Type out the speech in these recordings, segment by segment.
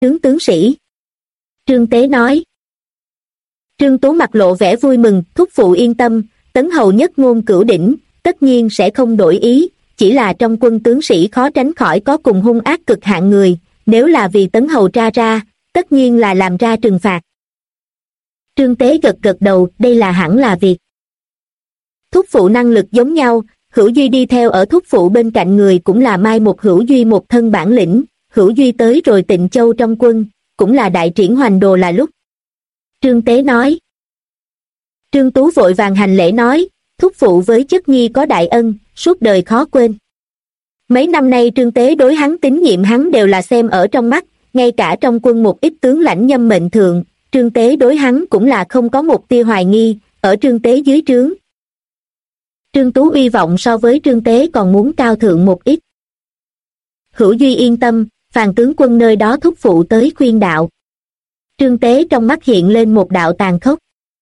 tướng sĩ. Trương Tế nói. Trương Tú mặt lộ vẻ vui mừng, thúc phụ yên tâm, Tấn hầu nhất ngôn cửu đỉnh, tất nhiên sẽ không đổi ý, chỉ là trong quân tướng sĩ khó tránh khỏi có cùng hung ác cực hạn người, nếu là vì Tấn hầu tra ra, tất nhiên là làm ra trừng phạt. Trương Tế gật gật đầu, đây là hẳn là việc. Thúc phụ năng lực giống nhau, Hữu Duy đi theo ở thúc phụ bên cạnh người cũng là mai một Hữu Duy một thân bản lĩnh, Hữu Duy tới rồi Tịnh Châu trong quân, cũng là đại triển hoành đồ là lúc. Trương Tế nói. Trương Tú vội vàng hành lễ nói, thúc phụ với chất nhi có đại ân, suốt đời khó quên. Mấy năm nay Trương Tế đối hắn tín nhiệm hắn đều là xem ở trong mắt, ngay cả trong quân một ít tướng lãnh nhâm mệnh thượng, Trương Tế đối hắn cũng là không có một tia hoài nghi, ở Trương Tế dưới trướng. Trương Tú uy vọng so với Trương Tế còn muốn cao thượng một ít. Hữu Duy yên tâm, Phàn tướng quân nơi đó thúc phụ tới khuyên đạo. Trương Tế trong mắt hiện lên một đạo tàn khốc.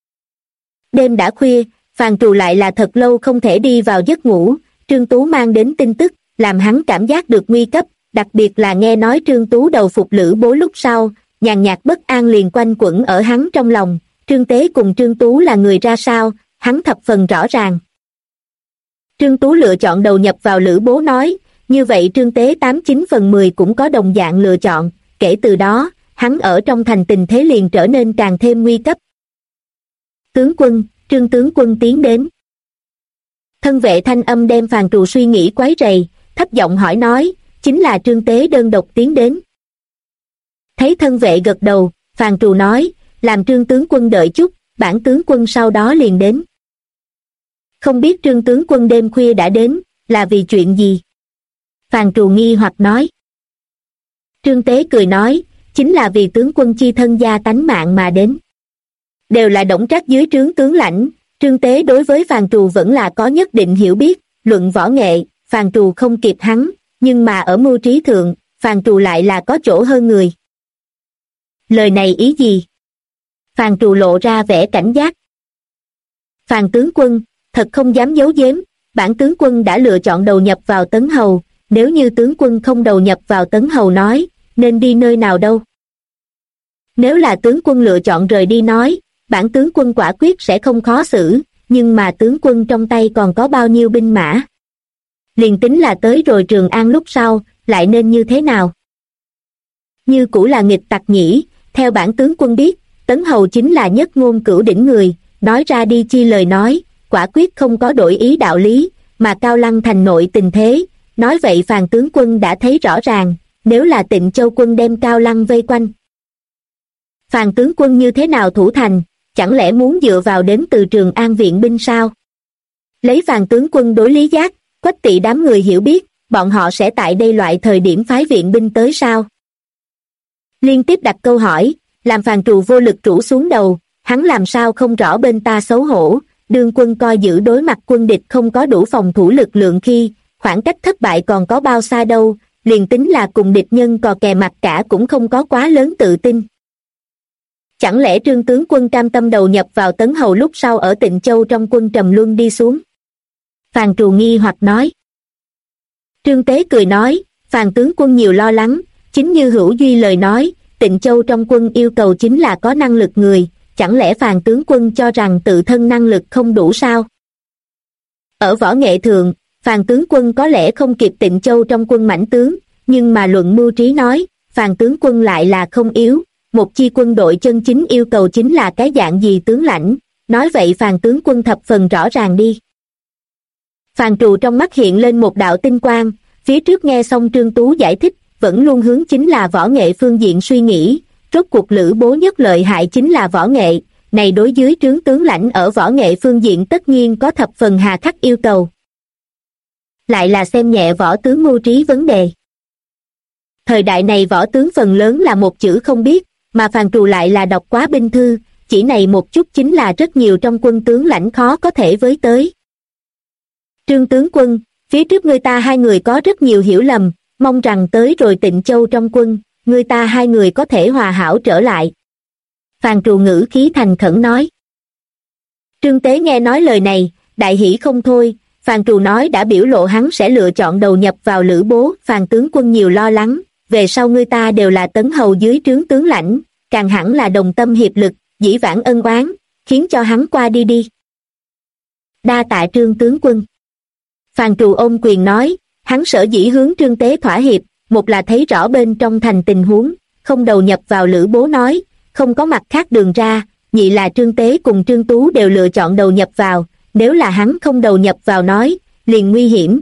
Đêm đã khuya, Phàn Trù lại là thật lâu không thể đi vào giấc ngủ, Trương Tú mang đến tin tức, làm hắn cảm giác được nguy cấp, đặc biệt là nghe nói Trương Tú đầu phục Lữ Bố lúc sau, nhàn nhạt bất an liền quanh quẩn ở hắn trong lòng, Trương Tế cùng Trương Tú là người ra sao, hắn thập phần rõ ràng. Trương Tú lựa chọn đầu nhập vào Lữ Bố nói, như vậy Trương Tế 89/10 cũng có đồng dạng lựa chọn, kể từ đó, hắn ở trong thành tình thế liền trở nên càng thêm nguy cấp. Tướng quân, Trương tướng quân tiến đến. Thân vệ thanh âm đem Phàn Trù suy nghĩ quấy rầy, thấp giọng hỏi nói, chính là Trương Tế đơn độc tiến đến. Thấy thân vệ gật đầu, Phàn Trù nói, làm Trương tướng quân đợi chút, bản tướng quân sau đó liền đến. Không biết Trương tướng quân đêm khuya đã đến, là vì chuyện gì? Phàn Trù nghi hoặc nói. Trương Tế cười nói, chính là vì tướng quân chi thân gia tánh mạng mà đến. Đều là Đổng Trác dưới trướng tướng lãnh, Trương Tế đối với Phàn Trù vẫn là có nhất định hiểu biết, luận võ nghệ, Phàn Trù không kịp hắn, nhưng mà ở mưu trí thượng, Phàn Trù lại là có chỗ hơn người. Lời này ý gì? Phàn Trù lộ ra vẻ cảnh giác. Phàn tướng quân, thật không dám giấu giếm, bản tướng quân đã lựa chọn đầu nhập vào Tấn hầu, nếu như tướng quân không đầu nhập vào Tấn hầu nói, nên đi nơi nào đâu? Nếu là tướng quân lựa chọn rời đi nói, bản tướng quân quả quyết sẽ không khó xử, nhưng mà tướng quân trong tay còn có bao nhiêu binh mã? Liền tính là tới rồi Trường An lúc sau, lại nên như thế nào? Như cũ là nghịch tặc nhỉ, theo bản tướng quân biết, Tấn hầu chính là nhất ngôn cửu đỉnh người, nói ra đi chi lời nói, quả quyết không có đổi ý đạo lý, mà Cao Lăng thành nội tình thế, nói vậy Phàn tướng quân đã thấy rõ ràng, nếu là Tịnh Châu quân đem Cao Lăng vây quanh. Phàn tướng quân như thế nào thủ thành, chẳng lẽ muốn dựa vào đến từ Trường An viện binh sao? Lấy Phàn tướng quân đối Lý Giác, Quách Tỵ đám người hiểu biết, bọn họ sẽ tại đây loại thời điểm phái viện binh tới sao? Liên tiếp đặt câu hỏi, làm Phàn Trù vô lực rũ xuống đầu, hắn làm sao không rõ bên ta xấu hổ, đương quân coi giữ đối mặt quân địch không có đủ phòng thủ lực lượng khi, khoảng cách thất bại còn có bao xa đâu, liền tính là cùng địch nhân cò kè mặt cả cũng không có quá lớn tự tin. Chẳng lẽ Trương tướng quân cam tâm đầu nhập vào Tấn hầu lúc sau ở Tịnh Châu trong quân trầm luân đi xuống? Phàn Trù nghi hoặc nói. Trương Tế cười nói, Phàn tướng quân nhiều lo lắng, chính như Hữu Duy lời nói, Tịnh Châu trong quân yêu cầu chính là có năng lực người, chẳng lẽ Phàn tướng quân cho rằng tự thân năng lực không đủ sao? Ở võ nghệ thượng, Phàn tướng quân có lẽ không kịp Tịnh Châu trong quân mãnh tướng, nhưng mà luận mưu trí nói, Phàn tướng quân lại là không yếu, một chi quân đội chân chính yêu cầu chính là cái dạng gì tướng lãnh, nói vậy Phàn tướng quân thập phần rõ ràng đi. Phàn Trù trong mắt hiện lên một đạo tinh quang, phía trước nghe xong Trương Tú giải thích, vẫn luôn hướng chính là võ nghệ phương diện suy nghĩ, rốt cuộc Lữ Bố nhất lợi hại chính là võ nghệ, này đối dưới trướng tướng lãnh ở võ nghệ phương diện tất nhiên có thập phần hà khắc yêu cầu. Lại là xem nhẹ võ tướng mưu trí vấn đề. Thời đại này võ tướng phần lớn là một chữ không biết, mà Phàn Trù lại là đọc quá binh thư, chỉ này một chút chính là rất nhiều trong quân tướng lãnh khó có thể với tới. Trương tướng quân, phía trước người ta hai người có rất nhiều hiểu lầm, mong rằng tới rồi Tịnh Châu trong quân, người ta hai người có thể hòa hảo trở lại. Phàn Trù ngữ khí thành khẩn nói. Trương Tế nghe nói lời này, đại hỉ không thôi, Phàn Trù nói đã biểu lộ hắn sẽ lựa chọn đầu nhập vào Lữ Bố, Phàn tướng quân nhiều lo lắng, về sau ngươi ta đều là tấn hầu dưới trướng tướng lãnh, càng hẳn là đồng tâm hiệp lực, dĩ vãng ân oán, khiến cho hắn qua đi đi. Đa tạ Trương tướng quân. Phàn Trù ôm quyền nói, hắn sở dĩ hướng Trương Tế thỏa hiệp, một là thấy rõ bên trong thành tình huống, không đầu nhập vào Lữ Bố nói, không có mặt khác đường ra, nhị là Trương Tế cùng Trương Tú đều lựa chọn đầu nhập vào, nếu là hắn không đầu nhập vào nói, liền nguy hiểm.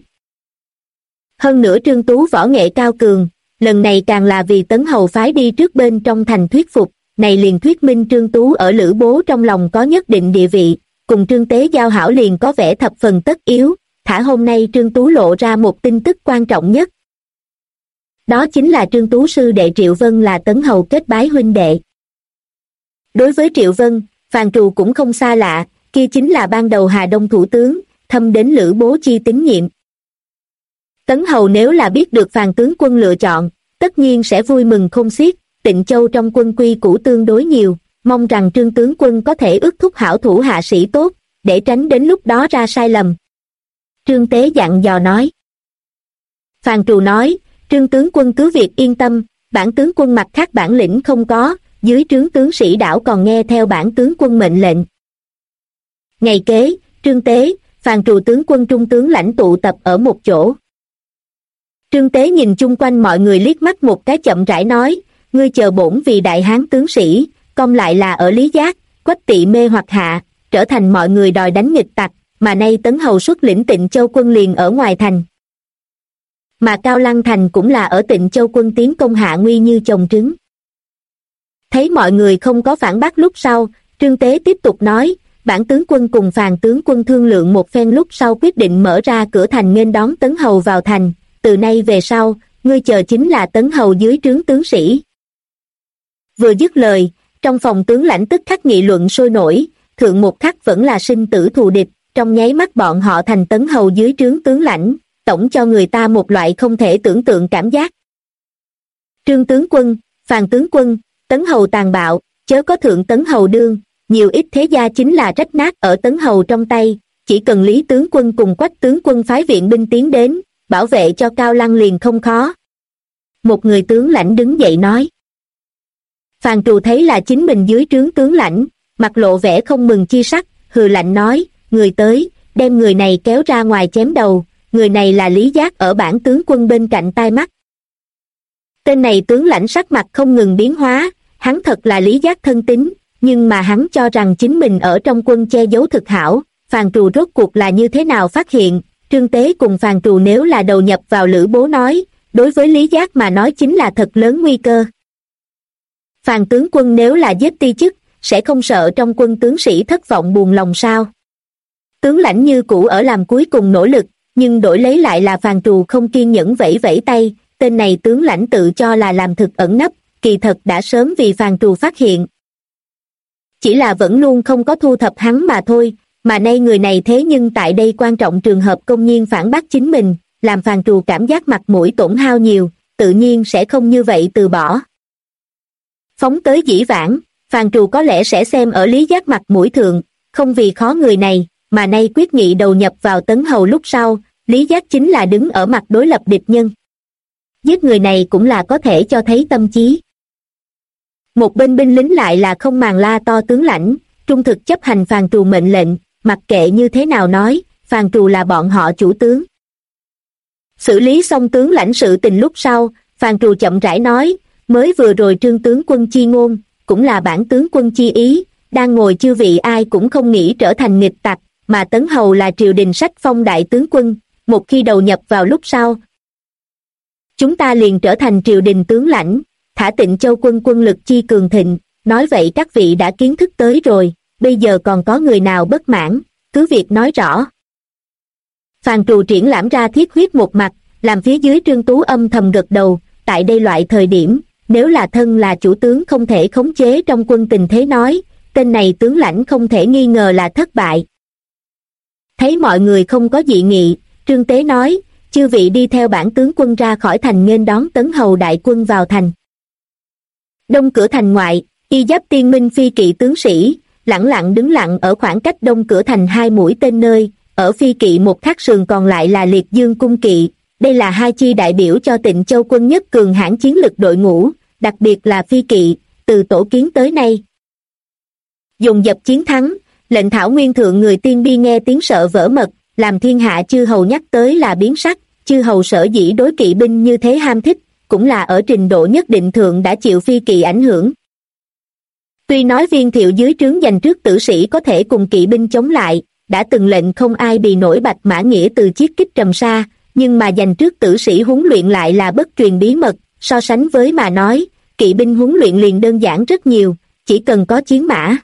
Hơn nữa Trương Tú võ nghệ cao cường, lần này càng là vì Tấn Hầu phái đi trước bên trong thành thuyết phục, này liền thuyết minh Trương Tú ở Lữ Bố trong lòng có nhất định địa vị, cùng Trương Tế giao hảo liền có vẻ thập phần tất yếu, thả hôm nay Trương Tú lộ ra một tin tức quan trọng nhất. Đó chính là Trương Tú sư đệ Triệu Vân là Tấn Hầu kết bái huynh đệ. Đối với Triệu Vân, Phàn Trù cũng không xa lạ, kia chính là ban đầu Hà Đông thủ tướng, thâm đến Lữ Bố chi tín nhiệm. Tấn Hầu nếu là biết được Phàn tướng quân lựa chọn, tất nhiên sẽ vui mừng không xiết, Tịnh Châu trong quân quy củ tương đối nhiều, mong rằng Trương tướng quân có thể ước thúc hảo thủ hạ sĩ tốt, để tránh đến lúc đó ra sai lầm. Trương Tế dặn dò nói. Phàn Trù nói, Trương tướng quân cứ việc yên tâm, bản tướng quân mặt khác bản lĩnh không có, dưới trướng tướng sĩ đảo còn nghe theo bản tướng quân mệnh lệnh. Ngày kế, Trương Tế, Phàn Trù tướng quân trung tướng lãnh tụ tập ở một chỗ. Trương Tế nhìn chung quanh mọi người liếc mắt một cái chậm rãi nói, ngươi chờ bổn vì đại hán tướng sĩ, công lại là ở Lý Giác, Quách Tỵ mê hoặc hạ, trở thành mọi người đòi đánh nghịch tặc, mà nay Tấn Hầu xuất lĩnh Tịnh Châu quân liền ở ngoài thành. Mà Cao Lăng thành cũng là ở Tịnh Châu quân tiến công hạ nguy như chồng trứng. Thấy mọi người không có phản bác lúc sau, Trương Tế tiếp tục nói, bản tướng quân cùng Phàn tướng quân thương lượng một phen lúc sau quyết định mở ra cửa thành nghênh đón Tấn Hầu vào thành, từ nay về sau, ngươi chờ chính là Tấn Hầu dưới trướng tướng sĩ. Vừa dứt lời, trong phòng tướng lãnh tức khắc nghị luận sôi nổi, thượng một khắc vẫn là sinh tử thù địch, trong nháy mắt bọn họ thành Tấn Hầu dưới trướng tướng lãnh, tổng cho người ta một loại không thể tưởng tượng cảm giác. Trương tướng quân, Phàn tướng quân, Tấn Hầu tàn bạo, chớ có thượng Tấn Hầu đương, nhiều ít thế gia chính là rách nát ở Tấn Hầu trong tay, chỉ cần Lý tướng quân cùng Quách tướng quân phái viện binh tiến đến, bảo vệ cho Cao Lăng liền không khó. Một người tướng lãnh đứng dậy nói. Phàn Trù thấy là chính mình dưới trướng tướng lãnh, mặt lộ vẻ không mừng chi sắc, hừ lạnh nói, người tới, đem người này kéo ra ngoài chém đầu, người này là Lý Giác ở bản tướng quân bên cạnh tai mắt. Tên này tướng lãnh sắc mặt không ngừng biến hóa, hắn thật là Lý Giác thân tín, nhưng mà hắn cho rằng chính mình ở trong quân che giấu thực hảo, Phàn Trù rốt cuộc là như thế nào phát hiện, Trương Tế cùng Phàn Trù nếu là đầu nhập vào Lữ Bố nói, đối với Lý Giác mà nói chính là thật lớn nguy cơ. Phàn tướng quân nếu là giết ti chức, sẽ không sợ trong quân tướng sĩ thất vọng buồn lòng sao? Tướng lãnh như cũ ở làm cuối cùng nỗ lực, nhưng đổi lấy lại là Phàn Trù không kiên nhẫn vẫy vẫy tay, tên này tướng lãnh tự cho là làm thực ẩn nấp, kỳ thật đã sớm vì Phàn Trù phát hiện. Chỉ là vẫn luôn không có thu thập hắn mà thôi, mà nay người này thế nhưng tại đây quan trọng trường hợp công nhiên phản bác chính mình, làm Phàn Trù cảm giác mặt mũi tổn hao nhiều, tự nhiên sẽ không như vậy từ bỏ. Phóng tới dĩ vãng, Phàn Trù có lẽ sẽ xem ở Lý Giác mặt mũi thượng, không vì khó người này, mà nay quyết nghị đầu nhập vào Tấn Hầu lúc sau, Lý Giác chính là đứng ở mặt đối lập địch nhân. Giết người này cũng là có thể cho thấy tâm trí. Một bên binh lính lại là không màng la to tướng lãnh, trung thực chấp hành Phàn Trù mệnh lệnh, mặc kệ như thế nào nói, Phàn Trù là bọn họ chủ tướng. Xử lý xong tướng lãnh sự tình lúc sau, Phàn Trù chậm rãi nói, mới vừa rồi Trương tướng quân chi ngôn, cũng là bản tướng quân chi ý, đang ngồi chư vị ai cũng không nghĩ trở thành nghịch tặc, mà Tấn Hầu là triều đình sách phong đại tướng quân, một khi đầu nhập vào lúc sau, chúng ta liền trở thành triều đình tướng lãnh, thả Tịnh Châu quân quân lực chi cường thịnh, nói vậy các vị đã kiến thức tới rồi, bây giờ còn có người nào bất mãn, cứ việc nói rõ. Phàn Trù triển lãm ra thiết huyết một mặt, làm phía dưới Trương Tú âm thầm gật đầu, tại đây loại thời điểm, nếu là thân là chủ tướng không thể khống chế trong quân tình thế nói, tên này tướng lãnh không thể nghi ngờ là thất bại. Thấy mọi người không có dị nghị, Trương Tế nói, chư vị đi theo bản tướng quân ra khỏi thành nghênh đón Tấn Hầu đại quân vào thành. Đông cửa thành ngoại, y giáp tiên minh phi kỵ tướng sĩ, lẳng lặng đứng lặng ở khoảng cách đông cửa thành 2 mũi tên nơi, ở phi kỵ một khắc sườn còn lại là liệt dương cung kỵ, đây là hai chi đại biểu cho Tịnh Châu quân nhất cường hãn chiến lực đội ngũ, đặc biệt là phi kỵ, từ tổ kiến tới nay dồn dập chiến thắng. Lệnh Thảo Nguyên thượng người tiên bi nghe tiếng sợ vỡ mật, làm thiên hạ chư hầu nhắc tới là biến sắc. Chư hầu sở dĩ đối kỵ binh như thế ham thích, cũng là ở trình độ nhất định thượng đã chịu phi kỵ ảnh hưởng. Tuy nói Viên Thiệu dưới trướng dành trước tử sĩ có thể cùng kỵ binh chống lại, đã từng lệnh không ai bì nổi Bạch Mã Nghĩa từ chiết kích trầm sa, nhưng mà dành trước tử sĩ huấn luyện lại là bất truyền bí mật. So sánh với mà nói, kỵ binh huấn luyện liền đơn giản rất nhiều, chỉ cần có chiến mã.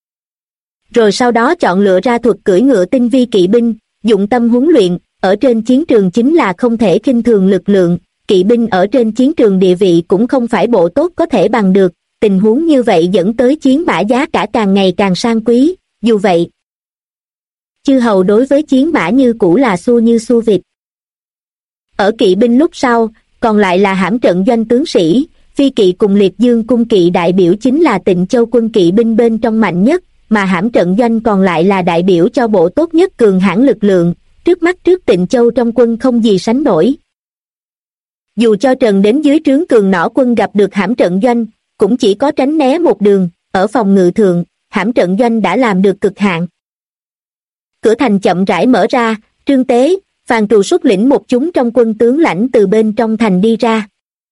Rồi sau đó chọn lựa ra thuật cưỡi ngựa tinh vi kỵ binh, dụng tâm huấn luyện, ở trên chiến trường chính là không thể khinh thường lực lượng. Kỵ binh ở trên chiến trường địa vị cũng không phải bộ tốt có thể bằng được, tình huống như vậy dẫn tới chiến mã giá cả càng ngày càng sang quý. Dù vậy, chư hầu đối với chiến mã như cũ là xua như xua vịt. Ở kỵ binh lúc sau, còn lại là hãm trận doanh tướng sĩ, phi kỵ cùng liệt dương cung kỵ đại biểu chính là Tịnh Châu quân kỵ binh bên trong mạnh nhất, mà hãm trận doanh còn lại là đại biểu cho bộ tốt nhất cường hãn lực lượng, trước mắt trước Tịnh Châu trong quân không gì sánh nổi. Dù cho Trần đến dưới trướng cường nỏ quân gặp được hãm trận doanh, cũng chỉ có tránh né một đường, ở phòng ngự thượng, hãm trận doanh đã làm được cực hạn. Cửa thành chậm rãi mở ra, Trương Tế, Phàn Trù xuất lĩnh một chúng trong quân tướng lãnh từ bên trong thành đi ra.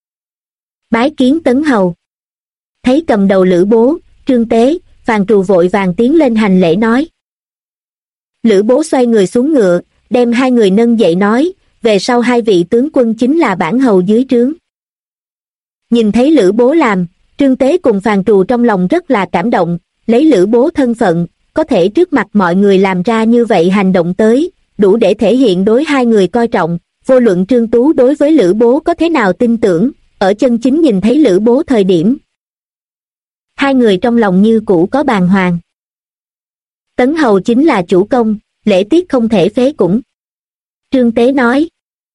Bái kiến Tấn hầu. Thấy cầm đầu Lữ Bố, Trương Tế, Phàn Trù vội vàng tiến lên hành lễ nói. Lữ Bố xoay người xuống ngựa, đem hai người nâng dậy nói, về sau hai vị tướng quân chính là bản hầu dưới trướng. Nhìn thấy Lữ Bố làm, Trương Tế cùng Phàn Trù trong lòng rất là cảm động, lấy Lữ Bố thân phận, có thể trước mặt mọi người làm ra như vậy hành động tới, đủ để thể hiện đối hai người coi trọng. Vô luận Trương Tú đối với Lữ Bố có thế nào tin tưởng, ở chân chính nhìn thấy Lữ Bố thời điểm, hai người trong lòng như cũ có bàng hoàng. Tấn hầu chính là chủ công, lễ tiết không thể phế cũng. Trương Tế nói.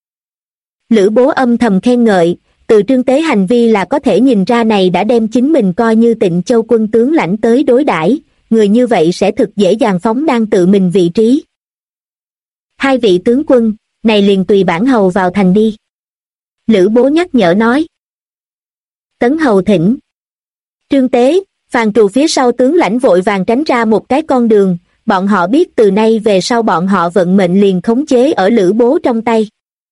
Lữ Bố âm thầm khen ngợi, từ Trương Tế hành vi là có thể nhìn ra này đã đem chính mình coi như Tịnh Châu quân tướng lãnh tới đối đãi, người như vậy sẽ thực dễ dàng phóng đang tự mình vị trí. Hai vị tướng quân, này liền tùy bản hầu vào thành đi. Lữ Bố nhắc nhở nói. Tấn hầu thỉnh. Trương Tế, Phàn Trù phía sau tướng lãnh vội vàng tránh ra một cái con đường, bọn họ biết từ nay về sau bọn họ vận mệnh liền khống chế ở Lữ Bố trong tay.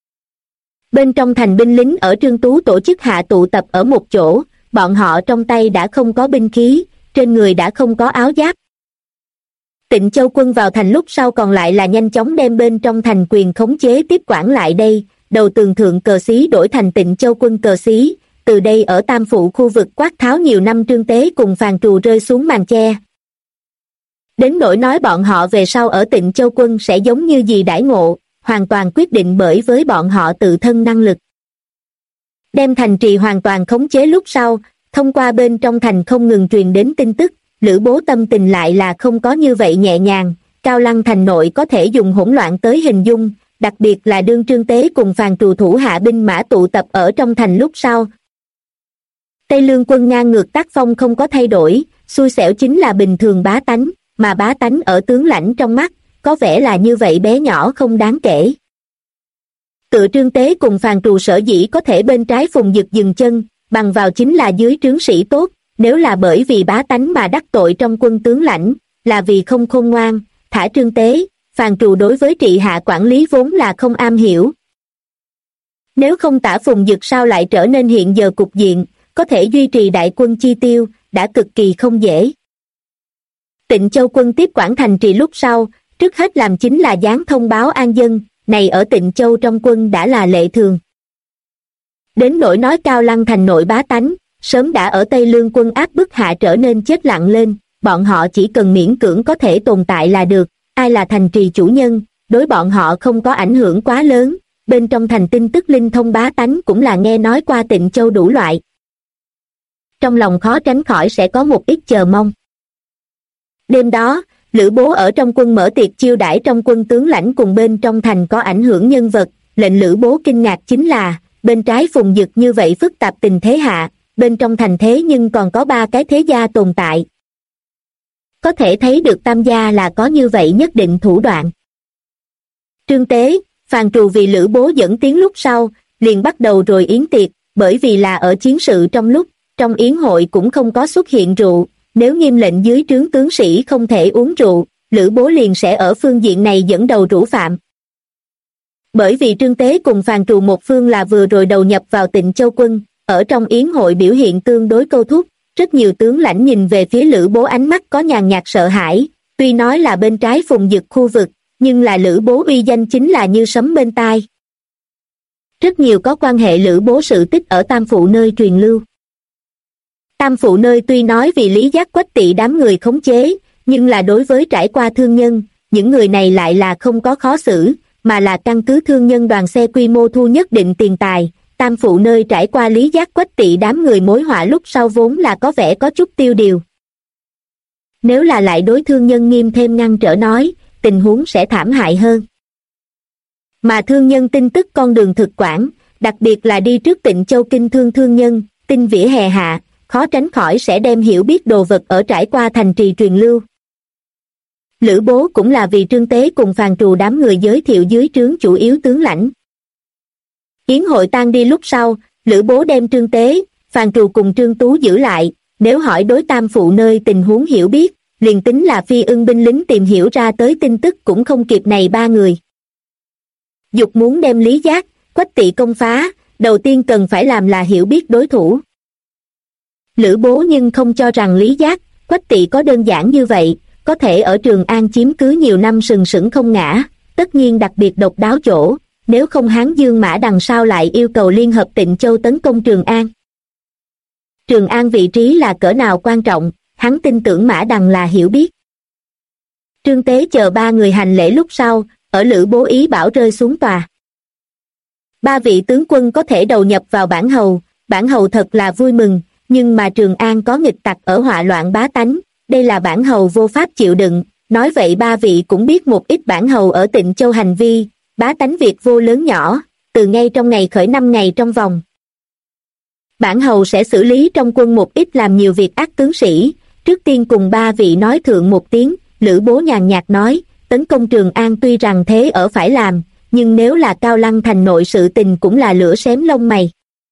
Bên trong thành binh lính ở Trương Tú tổ chức hạ tụ tập ở một chỗ, bọn họ trong tay đã không có binh khí, trên người đã không có áo giáp. Tịnh Châu quân vào thành lúc sau còn lại là nhanh chóng đem bên trong thành quyền khống chế tiếp quản lại đây, đầu tường thượng cờ xí đổi thành Tịnh Châu quân cờ xí, từ đây ở Tam Phụ khu vực quát tháo nhiều năm. Trương Tế cùng Phàn Trù rơi xuống màn che. Đến nỗi nói bọn họ về sau ở Tịnh Châu quân sẽ giống như gì đãi ngộ, hoàn toàn quyết định bởi với bọn họ tự thân năng lực. Đem thành trì hoàn toàn khống chế lúc sau, thông qua bên trong thành không ngừng truyền đến tin tức, Lữ Bố tâm tình lại là không có như vậy nhẹ nhàng. Cao Lăng thành nội có thể dùng hỗn loạn tới hình dung, đặc biệt là đương Trương Tế cùng Phàn Trù thủ hạ binh mã tụ tập ở trong thành lúc sau. Tây Lương quân ngang ngược tác phong không có thay đổi, xui xẻo chính là bình thường bá tánh, mà bá tánh ở tướng lãnh trong mắt, có vẻ là như vậy bé nhỏ không đáng kể. Tự Trương Tế cùng Phàn Trù sở dĩ có thể bên trái Phùng Dực dừng chân, bằng vào chính là dưới trướng sĩ tốt, nếu là bởi vì bá tánh mà đắc tội trong quân tướng lãnh, là vì không khôn ngoan, thả Trương Tế, Phàn Trù đối với trị hạ quản lý vốn là không am hiểu. Nếu không tả Phùng Dực sao lại trở nên hiện giờ cục diện, có thể duy trì đại quân chi tiêu, đã cực kỳ không dễ. Tịnh Châu quân tiếp quản thành trì lúc sau, trước hết làm chính là giáng thông báo an dân, này ở Tịnh Châu trong quân đã là lệ thường. Đến nỗi nói Cao Lăng thành nội bá tánh, sớm đã ở Tây Lương quân áp bức hạ trở nên chết lặng lên, bọn họ chỉ cần miễn cưỡng có thể tồn tại là được, ai là thành trì chủ nhân, đối bọn họ không có ảnh hưởng quá lớn, bên trong thành tin tức linh thông bá tánh cũng là nghe nói qua Tịnh Châu đủ loại. Trong lòng khó tránh khỏi sẽ có một ít chờ mong. Đêm đó, Lữ Bố ở trong quân mở tiệc chiêu đãi trong quân tướng lãnh cùng bên trong thành có ảnh hưởng nhân vật, lệnh Lữ Bố kinh ngạc chính là, bên trái Phùng Dực như vậy phức tạp tình thế hạ, bên trong thành thế nhưng còn có 3 cái thế gia tồn tại. Có thể thấy được Tam gia là có như vậy nhất định thủ đoạn. Trương Tế, Phàn Trù vì Lữ Bố dẫn tiếng lúc sau, liền bắt đầu rồi yến tiệc, bởi vì là ở chiến sự trong yến hội cũng không có xuất hiện rượu, nếu nghiêm lệnh dưới trướng tướng sĩ không thể uống rượu, Lữ Bố liền sẽ ở phương diện này dẫn đầu rủ phạm. Bởi vì Trương Tế cùng Phàn Trù một phương là vừa rồi đầu nhập vào Tịnh Châu quân, ở trong yến hội biểu hiện tương đối câu thúc, rất nhiều tướng lãnh nhìn về phía Lữ Bố ánh mắt có nhàn nhạt sợ hãi, tuy nói là bên trái Phùng Dực khu vực, nhưng là Lữ Bố uy danh chính là như sấm bên tai. Rất nhiều có quan hệ Lữ Bố sự tích ở Tam Phụ nơi truyền lưu. Tam Phụ nơi tuy nói vì Lý Giác Quách Tỵ đám người khống chế, nhưng là đối với trải qua thương nhân, những người này lại là không có khó xử, mà là căn cứ thương nhân đoàn xe quy mô thu nhất định tiền tài. Tam Phụ nơi trải qua Lý Giác Quách Tỵ đám người mối họa lúc sau vốn là có vẻ có chút tiêu điều. Nếu là lại đối thương nhân nghiêm thêm ngăn trở nói, tình huống sẽ thảm hại hơn. Mà thương nhân tin tức con đường thực quản, đặc biệt là đi trước Tịnh Châu kinh thương thương nhân, tin vỉa hè hạ, khó tránh khỏi sẽ đem hiểu biết đồ vật ở trải qua thành trì truyền lưu. Lữ Bố cũng là vì Trương Tế cùng Phàn Trù đám người giới thiệu dưới trướng chủ yếu tướng lãnh. Yến hội tan đi lúc sau, Lữ Bố đem Trương Tế, Phàn Trù cùng Trương Tú giữ lại, nếu hỏi đối Tam Phụ nơi tình huống hiểu biết, liền tính là phi ưng binh lính tìm hiểu ra tới tin tức cũng không kịp này ba người. Dục muốn đem Lý Giác, Quách Tỵ công phá, đầu tiên cần phải làm là hiểu biết đối thủ. Lữ Bố nhưng không cho rằng Lý Giác, Quách Tỵ có đơn giản như vậy, có thể ở Trường An chiếm cứ nhiều năm sừng sững không ngã, tất nhiên đặc biệt độc đáo chỗ, nếu không Hán Dương Mã đằng sau lại yêu cầu liên hợp Tịnh Châu tấn công Trường An. Trường An vị trí là cỡ nào quan trọng, hắn tin tưởng Mã Đằng là hiểu biết. Trương Tế chờ ba người hành lễ lúc sau, ở Lữ Bố ý bảo rơi xuống tòa. Ba vị tướng quân có thể đầu nhập vào bản hầu thật là vui mừng, nhưng mà Trường An có nghịch tặc ở họa loạn bá tánh, đây là bản hầu vô pháp chịu đựng, nói vậy ba vị cũng biết một ít bản hầu ở Tịnh Châu hành vi, bá tánh việc vô lớn nhỏ, từ ngay trong ngày khởi 5 ngày trong vòng. Bản hầu sẽ xử lý trong quân một ít làm nhiều việc ác tướng sĩ, trước tiên cùng ba vị nói thượng một tiếng. Lữ Bố nhàn nhạt nói, tấn công Trường An tuy rằng thế ở phải làm, nhưng nếu là Cao Lăng thành nội sự tình cũng là lửa xém lông mày.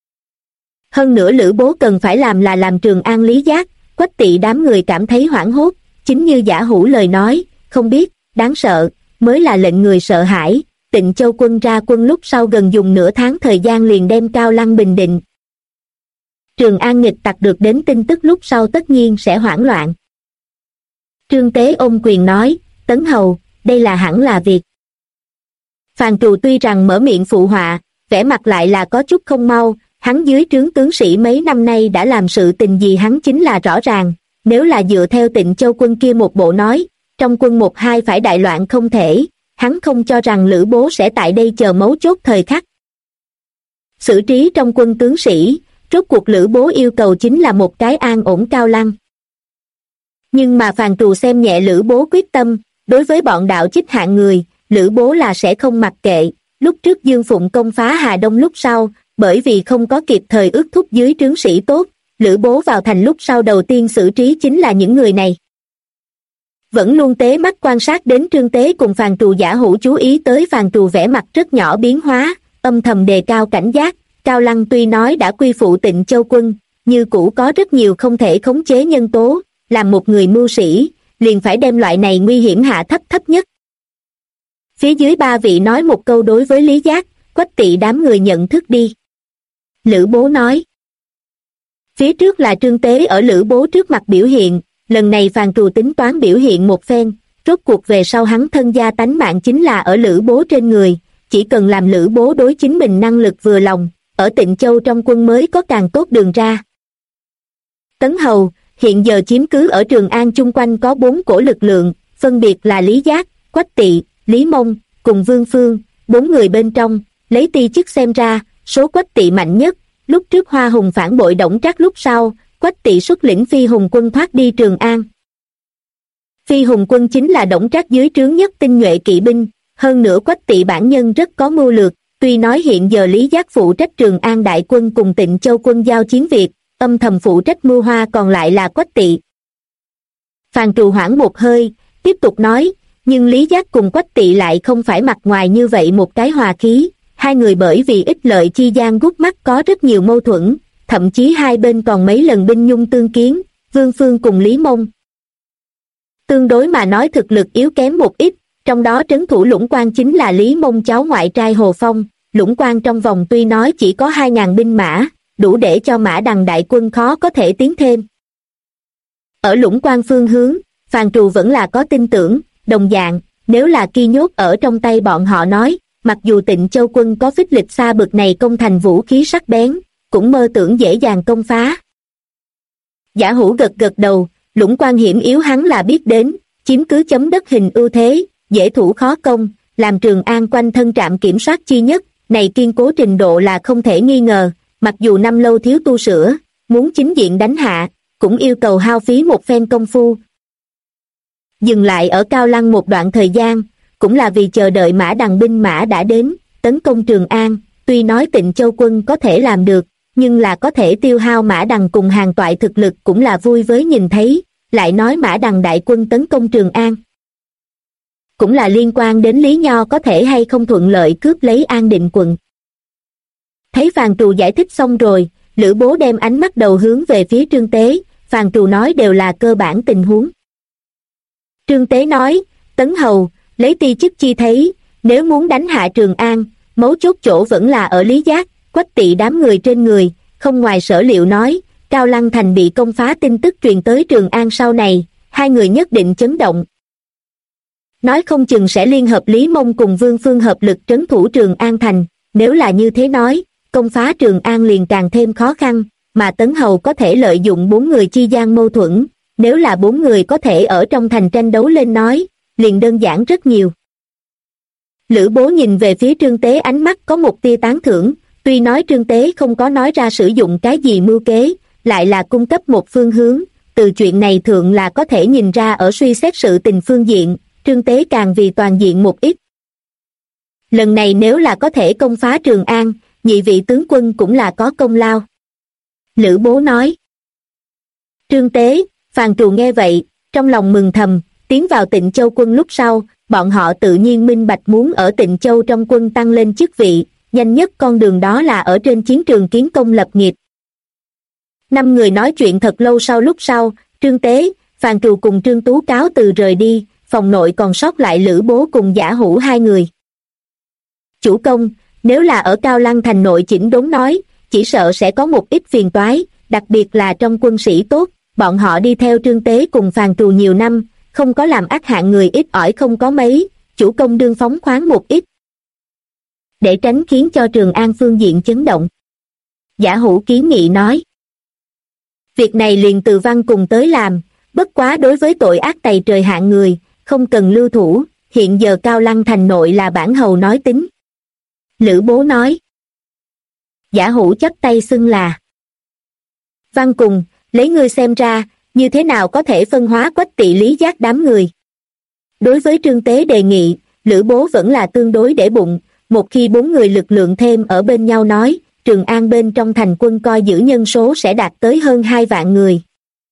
Hơn nữa Lữ Bố cần phải làm là làm Trường An Lý Giác, Quách Tỵ đám người cảm thấy hoảng hốt, chính như Giả Hủ lời nói, không biết, đáng sợ, mới là lệnh người sợ hãi. Tịnh Châu quân ra quân lúc sau gần dùng nửa tháng thời gian liền đem Cao Lăng bình định. Trường An nghịch tặc được đến tin tức lúc sau tất nhiên sẽ hoảng loạn. Trương Tế ôm quyền nói, Tấn Hầu, đây là hẳn là việc. Phàn Trù tuy rằng mở miệng phụ họa, vẻ mặt lại là có chút không mau, hắn dưới trướng tướng sĩ mấy năm nay đã làm sự tình gì hắn chính là rõ ràng, nếu là dựa theo Tịnh Châu quân kia một bộ nói, trong quân một hai phải đại loạn không thể, hắn không cho rằng Lữ Bố sẽ tại đây chờ mấu chốt thời khắc. Xử trí trong quân tướng sĩ, rốt cuộc Lữ Bố yêu cầu chính là một cái an ổn Cao Lăng. Nhưng mà Phàn Trù xem nhẹ Lữ Bố quyết tâm, đối với bọn đạo chích hạng người, Lữ Bố là sẽ không mặc kệ. Lúc trước Dương Phụng công phá Hà Đông lúc sau, bởi vì không có kịp thời ước thúc dưới trướng sĩ tốt, Lữ Bố vào thành lúc sau đầu tiên xử trí chính là những người này. Vẫn luôn tế mắt quan sát đến Trương Tế cùng Phàn Trù. Giả Hủ chú ý tới Phàn Trù vẻ mặt rất nhỏ biến hóa, âm thầm đề cao cảnh giác. Cao Lăng tuy nói đã quy phụ Tịnh Châu quân, như cũ có rất nhiều không thể khống chế nhân tố, làm một người mưu sĩ, liền phải đem loại này nguy hiểm hạ thấp nhất. Phía dưới ba vị nói một câu đối với Lý Giác, Quách Tỵ đám người nhận thức đi. Lữ Bố nói. Phía trước là Trương Tế ở Lữ Bố trước mặt biểu hiện, lần này Phàn Trù tính toán biểu hiện một phen, rốt cuộc về sau hắn thân gia tánh mạng chính là ở Lữ Bố trên người, chỉ cần làm Lữ Bố đối chính mình năng lực vừa lòng, ở Tịnh Châu trong quân mới có càng tốt đường ra. Tấn Hầu, hiện giờ chiếm cứ ở Trường An chung quanh có 4 cổ lực lượng, phân biệt là Lý Giác, Quách Tỵ, Lý Mông, cùng Vương Phương, 4 người bên trong, lấy ti chức xem ra, số Quách Tỵ mạnh nhất, lúc trước Hoa Hùng phản bội Đổng Trác lúc sau, Quách Tỵ xuất lĩnh Phi Hùng quân thoát đi Trường An. Phi Hùng quân chính là Đổng Trác dưới trướng nhất tinh nhuệ kỵ binh, hơn nữa Quách Tỵ bản nhân rất có mưu lược, tuy nói hiện giờ Lý Giác phụ trách Trường An đại quân cùng Tịnh Châu quân giao chiến việc, âm thầm phụ trách mưu hoa còn lại là Quách Tỵ. Phàn Trù hoảng một hơi, tiếp tục nói, nhưng Lý Giác cùng Quách Tỵ lại không phải mặt ngoài như vậy một cái hòa khí, hai người bởi vì ích lợi chi gian gút mắt có rất nhiều mâu thuẫn, thậm chí hai bên còn mấy lần binh nhung tương kiến, Vương Phương cùng Lý Mông. Tương đối mà nói thực lực yếu kém một ít, trong đó trấn thủ Lũng Quan chính là Lý Mông cháu ngoại trai Hồ Phong. Lũng Quan trong vòng tuy nói chỉ có 2.000 binh mã, đủ để cho Mã Đằng đại quân khó có thể tiến thêm. Ở Lũng Quan phương hướng, Phàn Trù vẫn là có tin tưởng, đồng dạng, nếu là Ki nhốt ở trong tay bọn họ nói, mặc dù Tịnh Châu quân có phích lịch xa bực này công thành vũ khí sắc bén, cũng mơ tưởng dễ dàng công phá. Giả Hữu gật gật đầu, Lũng Quan hiểm yếu hắn là biết đến, chiếm cứ chấm đất hình ưu thế, dễ thủ khó công, làm Trường An quanh thân trạm kiểm soát chi nhất, này kiên cố trình độ là không thể nghi ngờ, mặc dù năm lâu thiếu tu sửa, muốn chính diện đánh hạ, cũng yêu cầu hao phí một phen công phu. Dừng lại ở Cao Lăng một đoạn thời gian, cũng là vì chờ đợi Mã Đằng binh mã đã đến, tấn công Trường An, tuy nói Tịnh Châu quân có thể làm được, nhưng là có thể tiêu hao Mã Đằng cùng hàng toại thực lực cũng là vui với nhìn thấy, lại nói Mã Đằng đại quân tấn công Trường An. Cũng là liên quan đến Lý Nho có thể hay không thuận lợi cướp lấy An Định quận. Thấy Phàn Trù giải thích xong rồi, Lữ Bố đem ánh mắt đầu hướng về phía Trương Tế, Phàn Trù nói đều là cơ bản tình huống. Trương Tế nói, Tấn Hầu, lấy ti chức chi thấy, nếu muốn đánh hạ Trường An, mấu chốt chỗ vẫn là ở Lý Giác, Quách Tỵ đám người trên người, không ngoài sở liệu nói, Cao Lăng thành bị công phá tin tức truyền tới Trường An sau này, hai người nhất định chấn động. Nói không chừng sẽ liên hợp Lý Mông cùng Vương Phương hợp lực trấn thủ Trường An thành, nếu là như thế nói, công phá Trường An liền càng thêm khó khăn, mà Tấn Hầu có thể lợi dụng 4 người chi gian mâu thuẫn, nếu là 4 người có thể ở trong thành tranh đấu lên nói, liền đơn giản rất nhiều. Lữ Bố nhìn về phía Trương Tế ánh mắt có một tia tán thưởng, tuy nói Trương Tế không có nói ra sử dụng cái gì mưu kế, lại là cung cấp một phương hướng, từ chuyện này thượng là có thể nhìn ra ở suy xét sự tình phương diện, Trương Tế càng vì toàn diện một ít. Lần này nếu là có thể công phá Trường An, nhị vị tướng quân cũng là có công lao. Lữ Bố nói. Trương Tế, Phàn Trù nghe vậy, trong lòng mừng thầm, tiến vào Tịnh Châu quân lúc sau, bọn họ tự nhiên minh bạch muốn ở Tịnh Châu trong quân tăng lên chức vị, nhanh nhất con đường đó là ở trên chiến trường kiến công lập nghiệp. 5 người nói chuyện thật lâu lúc sau, Trương Tế, Phàn Trù cùng Trương Tú cáo từ rời đi, phòng nội còn sót lại Lữ Bố cùng Giả Hữu 2 người. Chủ công, nếu là ở Cao Lăng thành nội chỉnh đốn nói, chỉ sợ sẽ có một ít phiền toái, đặc biệt là trong quân sĩ tốt, bọn họ đi theo Trương Tế cùng Phàn Trù nhiều năm, không có làm ác hạng người ít ỏi không có mấy, chủ công đương phóng khoáng một ít. Để tránh khiến cho Trường An phương diện chấn động. Giả Hữu kiến nghị nói. Việc này liền từ Văn cùng tới làm, bất quá đối với tội ác tày trời hạng người, không cần lưu thủ, hiện giờ Cao Lăng thành nội là bản hầu nói tính. Lữ Bố nói. Giả Hữu chắp tay xưng là. Văn cùng, lấy ngươi xem ra, như thế nào có thể phân hóa Quách Tỵ Lý Giác đám người. Đối với Trương Tế đề nghị, Lữ Bố vẫn là tương đối để bụng, một khi 4 người lực lượng thêm ở bên nhau nói, Trường An bên trong thành quân coi giữ nhân số sẽ đạt tới hơn 2 vạn người.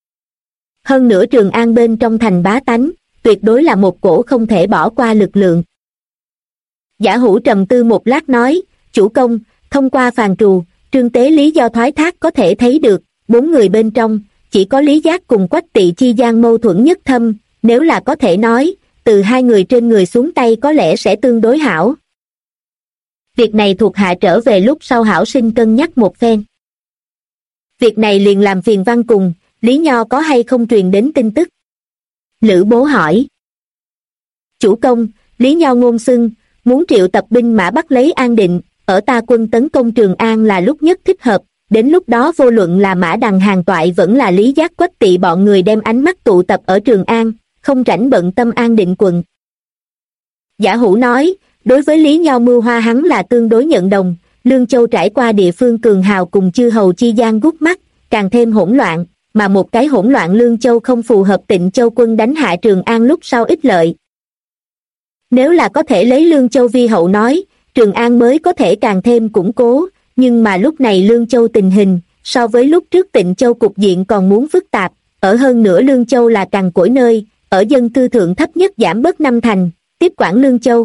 Hơn nữa Trường An bên trong thành bá tánh, tuyệt đối là một cổ không thể bỏ qua lực lượng. Giả Hữu trầm tư một lát nói, chủ công, thông qua Phàn Trù, Trương Tế lý do thoái thác có thể thấy được, 4 người bên trong, chỉ có Lý Giác cùng Quách Tỵ chi gian mâu thuẫn nhất thâm, nếu là có thể nói, từ 2 người trên người xuống tay có lẽ sẽ tương đối hảo. Việc này thuộc hạ trở về lúc sau hảo sinh cân nhắc một phen. Việc này liền làm phiền Văn cùng, Lý Nho có hay không truyền đến tin tức? Lữ Bố hỏi. Chủ công, Lý Nho ngôn xưng, muốn triệu tập binh mã bắt lấy An Định, ở ta quân tấn công Trường An là lúc nhất thích hợp, đến lúc đó vô luận là Mã Đằng hàng toại vẫn là Lý Giác Quách Tỵ bọn người đem ánh mắt tụ tập ở Trường An, không rảnh bận tâm An Định quận. Giả Hữu nói, đối với Lý Nho mưu hoa hắn là tương đối nhận đồng, Lương Châu trải qua địa phương cường hào cùng chư hầu chi gian gút mắt, càng thêm hỗn loạn, mà một cái hỗn loạn Lương Châu không phù hợp Tịnh Châu quân đánh hạ Trường An lúc sau ích lợi. Nếu là có thể lấy Lương Châu vi hậu nói, Trường An mới có thể càng thêm củng cố, nhưng mà lúc này Lương Châu tình hình, so với lúc trước Tịnh Châu cục diện còn muốn phức tạp, ở hơn nữa Lương Châu là cằn cỗi nơi, ở dân cư thượng thấp nhất giảm bớt 5 thành, tiếp quản Lương Châu.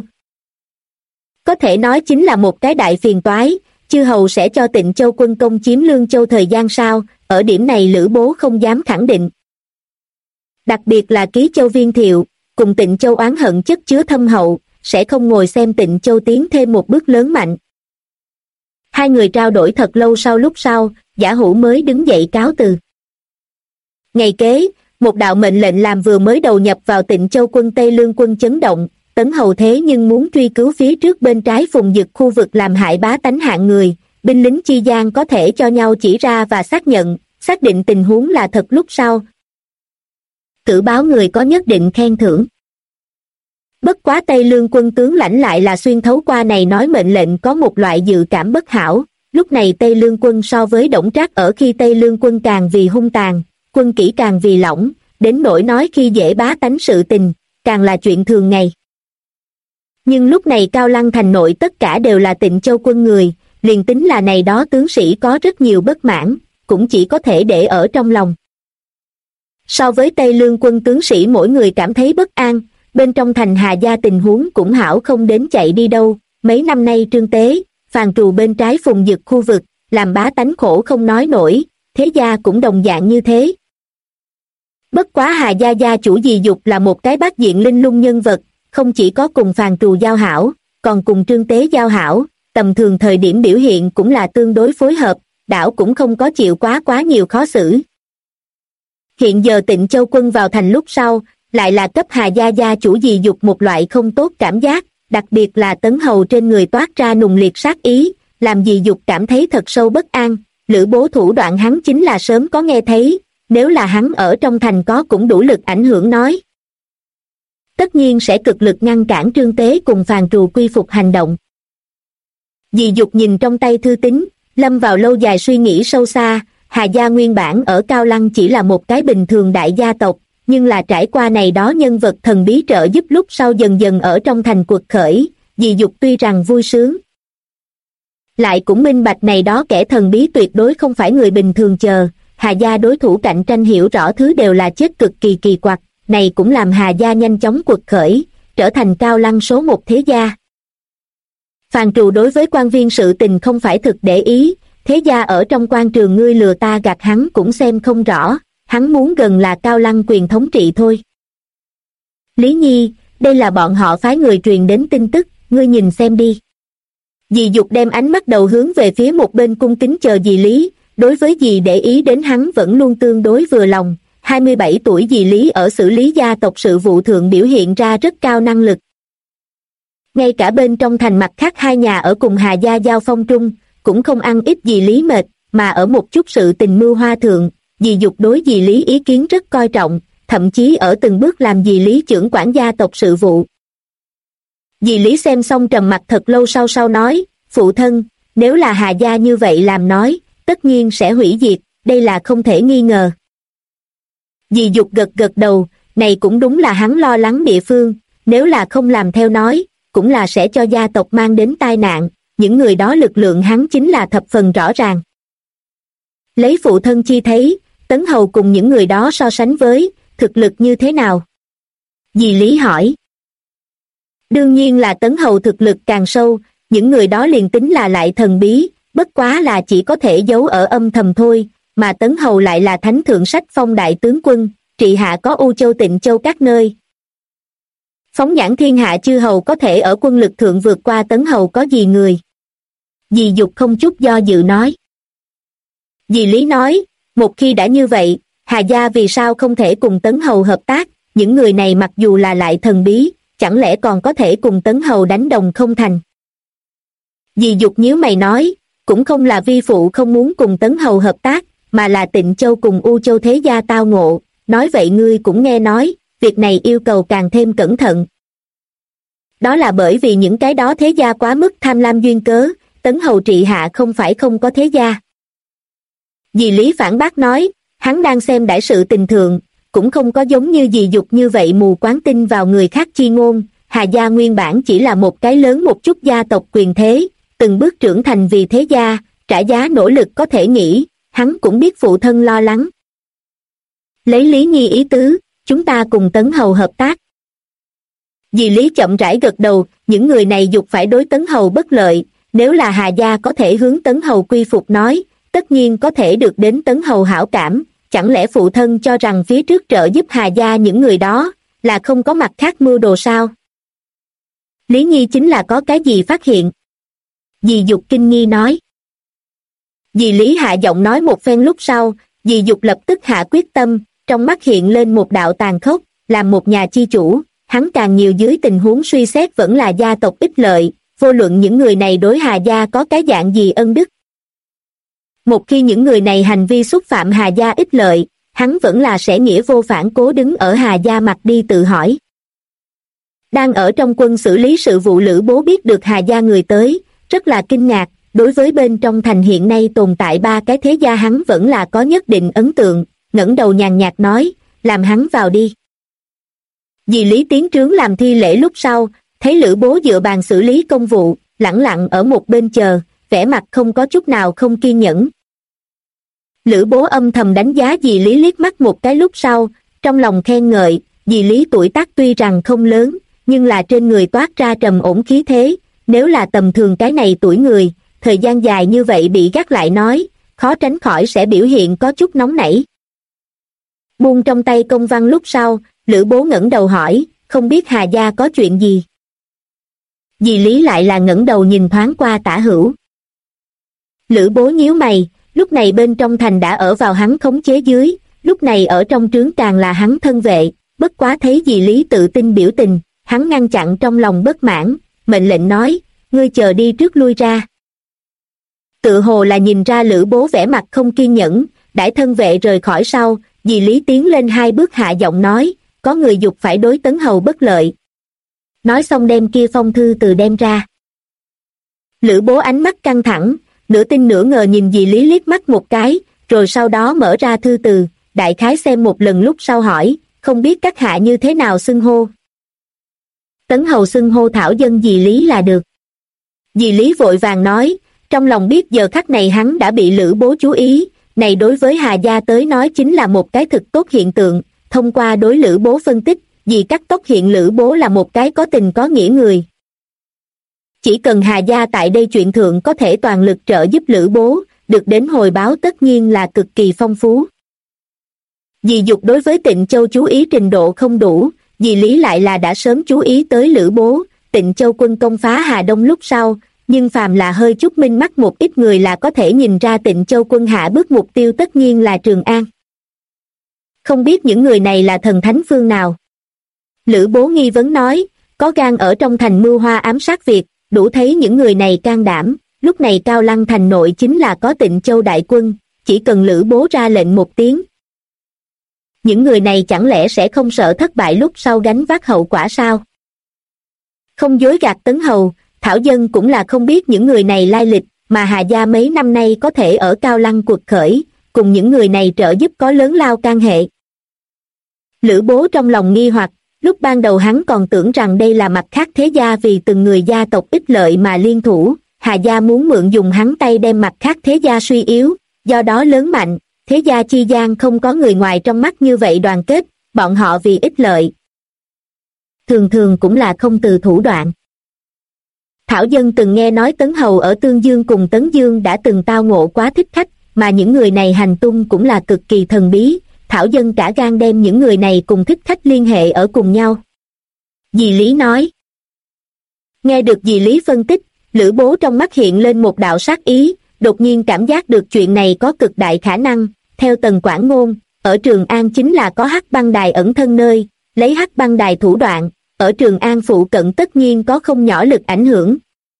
Có thể nói chính là một cái đại phiền toái, chư hầu sẽ cho Tịnh Châu quân công chiếm Lương Châu thời gian sao, ở điểm này Lữ Bố không dám khẳng định. Đặc biệt là Ký Châu Viên Thiệu, cùng Tịnh Châu oán hận chất chứa thâm hậu, sẽ không ngồi xem Tịnh Châu tiến thêm một bước lớn mạnh. Hai người trao đổi thật lâu lúc sau, Giả Hữu mới đứng dậy cáo từ. Ngày kế, một đạo mệnh lệnh làm vừa mới đầu nhập vào Tịnh Châu quân Tây Lương quân chấn động, Tấn Hầu thế nhưng muốn truy cứu phía trước bên trái Phùng Dực khu vực làm hại bá tánh hạng người, binh lính chi gian có thể cho nhau chỉ ra và xác định tình huống là thật lúc sau. Cử báo người có nhất định khen thưởng. Bất quá Tây Lương quân tướng lãnh lại là xuyên thấu qua này nói mệnh lệnh có một loại dự cảm bất hảo, lúc này Tây Lương quân so với Đổng Trác ở khi Tây Lương quân càng vì hung tàn, quân kỹ càng vì lỏng, đến nỗi nói khi dễ bá tánh sự tình, càng là chuyện thường ngày. Nhưng lúc này Cao Lăng thành nội tất cả đều là Tịnh Châu quân người, liền tính là này đó tướng sĩ có rất nhiều bất mãn, cũng chỉ có thể để ở trong lòng. So với Tây Lương quân tướng sĩ mỗi người cảm thấy bất an, bên trong thành Hà Gia tình huống cũng hảo không đến chạy đi đâu, mấy năm nay Trương Tế, Phàn Trù bên trái Phùng Dực khu vực, làm bá tánh khổ không nói nổi, thế gia cũng đồng dạng như thế. Bất quá Hà Gia gia chủ Dì Dục là một cái bát diện linh lung nhân vật, không chỉ có cùng Phàn Trù giao hảo, còn cùng Trương Tế giao hảo, tầm thường thời điểm biểu hiện cũng là tương đối phối hợp, đảo cũng không có chịu quá nhiều khó xử. Hiện giờ Tịnh Châu quân vào thành lúc sau, lại là cấp Hà Gia gia chủ Dì Dục một loại không tốt cảm giác, đặc biệt là Tấn Hầu trên người toát ra nùng liệt sát ý, làm Dì Dục cảm thấy thật sâu bất an. Lữ Bố thủ đoạn hắn chính là sớm có nghe thấy, nếu là hắn ở trong thành có cũng đủ lực ảnh hưởng nói. Tất nhiên sẽ cực lực ngăn cản Trương Tế cùng Phàn Trù quy phục hành động. Dì Dục nhìn trong tay thư tín, lâm vào lâu dài suy nghĩ sâu xa. Hà Gia nguyên bản ở Cao Lăng chỉ là một cái bình thường đại gia tộc, nhưng là trải qua này đó nhân vật thần bí trợ giúp lúc sau dần dần ở trong thành quật khởi, Dì Dục tuy rằng vui sướng, lại cũng minh bạch này đó kẻ thần bí tuyệt đối không phải người bình thường chờ. Hà Gia đối thủ cạnh tranh hiểu rõ thứ đều là chết cực kỳ kỳ quặc, này cũng làm Hà Gia nhanh chóng quật khởi, trở thành Cao Lăng số một thế gia. Phàn Trù đối với quan viên sự tình không phải thực để ý, thế gia ở trong quan trường ngươi lừa ta gạt hắn cũng xem không rõ, hắn muốn gần là Cao Lăng quyền thống trị thôi. Lý Nhi, đây là bọn họ phái người truyền đến tin tức, ngươi nhìn xem đi. Dì Dục đem ánh mắt đầu hướng về phía một bên cung kính chờ dì Lý, đối với dì để ý đến hắn vẫn luôn tương đối vừa lòng. 27 tuổi dì Lý ở xử lý gia tộc sự vụ thượng biểu hiện ra rất cao năng lực. Ngay cả bên trong thành mặt khác hai nhà ở cùng Hà Gia giao phong trung, cũng không ăn ít dì Lý mệt, mà ở một chút sự tình mưu hoa thượng, dì Dục đối dì Lý ý kiến rất coi trọng, thậm chí ở từng bước làm dì Lý trưởng quản gia tộc sự vụ. Dì Lý xem xong trầm mặt thật lâu sau nói, phụ thân, nếu là Hà Gia như vậy làm nói, tất nhiên sẽ hủy diệt, đây là không thể nghi ngờ. Dì Dục gật đầu, này cũng đúng là hắn lo lắng địa phương, nếu là không làm theo nói, cũng là sẽ cho gia tộc mang đến tai nạn, những người đó lực lượng hắn chính là thập phần rõ ràng. Lấy phụ thân chi thấy, Tấn Hầu cùng những người đó so sánh với, thực lực như thế nào? Dì Lý hỏi. Đương nhiên là Tấn Hầu thực lực càng sâu, những người đó liền tính là lại thần bí, bất quá là chỉ có thể giấu ở âm thầm thôi, mà Tấn Hầu lại là thánh thượng sách phong đại tướng quân, trị hạ có U Châu Tịnh Châu các nơi. Phóng nhãn thiên hạ chư hầu có thể ở quân lực thượng vượt qua Tấn Hầu có gì người? Dì Dục không chút do dự nói. Dì Lý nói, một khi đã như vậy, Hà Gia vì sao không thể cùng Tấn Hầu hợp tác, những người này mặc dù là lại thần bí, chẳng lẽ còn có thể cùng Tấn Hầu đánh đồng không thành? Dì Dục nhíu mày nói, cũng không là vi phụ không muốn cùng Tấn Hầu hợp tác, mà là Tịnh Châu cùng U Châu thế gia tao ngộ, nói vậy ngươi cũng nghe nói, việc này yêu cầu càng thêm cẩn thận. Đó là bởi vì những cái đó thế gia quá mức tham lam duyên cớ, Tấn Hầu trị hạ không phải không có thế gia. Dì Lý phản bác nói, hắn đang xem đại sự tình thượng, cũng không có giống như dì Dục như vậy mù quáng tin vào người khác chi ngôn. Hà Gia nguyên bản chỉ là một cái lớn một chút gia tộc quyền thế, từng bước trưởng thành vì thế gia, trả giá nỗ lực có thể nghĩ, hắn cũng biết phụ thân lo lắng. Lấy Lý Nhi ý tứ, chúng ta cùng Tấn Hầu hợp tác. Dì Lý chậm rãi gật đầu, những người này dục phải đối Tấn Hầu bất lợi, nếu là Hà gia có thể hướng Tấn Hầu quy phục nói, tất nhiên có thể được đến Tấn Hầu hảo cảm, chẳng lẽ phụ thân cho rằng phía trước trợ giúp Hà gia những người đó, là không có mặt khác mưu đồ sao? Lý Nhi chính là có cái gì phát hiện? Dì Dục kinh nghi nói. Dì Lý hạ giọng nói một phen lúc sau, dì Dục lập tức hạ quyết tâm, trong mắt hiện lên một đạo tàn khốc, làm một nhà chi chủ, hắn càng nhiều dưới tình huống suy xét vẫn là gia tộc ích lợi, vô luận những người này đối Hà gia có cái dạng gì ân đức. Một khi những người này hành vi xúc phạm Hà gia ích lợi, hắn vẫn là sẽ nghĩa vô phản cố đứng ở Hà gia mặt đi tự hỏi. Đang ở trong quân xử lý sự vụ Lữ Bố biết được Hà gia người tới, rất là kinh ngạc, đối với bên trong thành hiện nay tồn tại 3 cái thế gia hắn vẫn là có nhất định ấn tượng, ngẩng đầu nhàn nhạt nói, làm hắn vào đi. Dì Lý tiến trướng làm thi lễ lúc sau, thấy Lữ Bố dựa bàn xử lý công vụ, lẳng lặng ở một bên chờ, vẻ mặt không có chút nào không kiên nhẫn. Lữ Bố âm thầm đánh giá dì Lý liếc mắt một cái lúc sau, trong lòng khen ngợi, dì Lý tuổi tác tuy rằng không lớn, nhưng là trên người toát ra trầm ổn khí thế, nếu là tầm thường cái này tuổi người, thời gian dài như vậy bị gác lại nói, khó tránh khỏi sẽ biểu hiện có chút nóng nảy. Buông trong tay công văn lúc sau, Lữ Bố ngẩng đầu hỏi, không biết Hà gia có chuyện gì? Dì Lý lại là ngẩng đầu nhìn thoáng qua Tả Hữu. Lữ Bố nhíu mày, lúc này bên trong thành đã ở vào hắn khống chế dưới, lúc này ở trong trướng càng là hắn thân vệ, bất quá thấy dì Lý tự tin biểu tình, hắn ngăn chặn trong lòng bất mãn, mệnh lệnh nói, ngươi chờ đi trước lui ra. Tự hồ là nhìn ra Lữ Bố vẻ mặt không kiên nhẫn, đãi thân vệ rời khỏi sau, dì Lý tiến lên 2 bước hạ giọng nói, có người dục phải đối Tấn Hầu bất lợi. Nói xong đem kia phong thư từ đem ra. Lữ Bố ánh mắt căng thẳng, nửa tin nửa ngờ nhìn dì Lý liếc mắt một cái, rồi sau đó mở ra thư từ, đại khái xem một lần lúc sau hỏi, không biết các hạ như thế nào xưng hô. Tấn Hầu xưng hô thảo dân dì Lý là được. Dì Lý vội vàng nói, trong lòng biết giờ khắc này hắn đã bị Lữ Bố chú ý, này đối với Hà gia tới nói chính là một cái thực tốt hiện tượng, thông qua đối Lữ Bố phân tích, dì cắt tóc hiện Lữ Bố là một cái có tình có nghĩa người. Chỉ cần Hà gia tại đây chuyện thượng có thể toàn lực trợ giúp Lữ Bố, được đến hồi báo tất nhiên là cực kỳ phong phú. Dì Dục đối với Tịnh Châu chú ý trình độ không đủ, dì Lý lại là đã sớm chú ý tới Lữ Bố, Tịnh Châu quân công phá Hà Đông lúc sau, nhưng phàm là hơi chút minh mắt một ít người là có thể nhìn ra Tịnh Châu quân hạ bước mục tiêu tất nhiên là Trường An. Không biết những người này là thần thánh phương nào? Lữ Bố nghi vấn nói, có gan ở trong thành mưu hoa ám sát việc, đủ thấy những người này can đảm, lúc này Cao Lăng thành nội chính là có Tịnh Châu đại quân, chỉ cần Lữ Bố ra lệnh một tiếng. Những người này chẳng lẽ sẽ không sợ thất bại lúc sau gánh vác hậu quả sao? Không dối gạt Tấn Hầu, thảo dân cũng là không biết những người này lai lịch, mà Hà gia mấy năm nay có thể ở Cao Lăng cuộc khởi, cùng những người này trợ giúp có lớn lao can hệ. Lữ Bố trong lòng nghi hoặc, lúc ban đầu hắn còn tưởng rằng đây là mặt khác thế gia vì từng người gia tộc ích lợi mà liên thủ, Hà gia muốn mượn dùng hắn tay đem mặt khác thế gia suy yếu, do đó lớn mạnh, thế gia chi gian không có người ngoài trong mắt như vậy đoàn kết, bọn họ vì ích lợi. Thường thường cũng là không từ thủ đoạn. Thảo dân từng nghe nói Tấn Hầu ở Tương Dương cùng Tấn Dương đã từng tao ngộ quá thích khách, mà những người này hành tung cũng là cực kỳ thần bí, thảo dân cả gan đem những người này cùng thích khách liên hệ ở cùng nhau. Dì Lý nói. Nghe được dì Lý phân tích, Lữ Bố trong mắt hiện lên một đạo sát ý, đột nhiên cảm giác được chuyện này có cực đại khả năng, theo Tần Quảng Ngôn, ở Trường An chính là có Hắc Băng Đài ẩn thân nơi, lấy Hắc Băng Đài thủ đoạn, ở Trường An phụ cận tất nhiên có không nhỏ lực ảnh hưởng.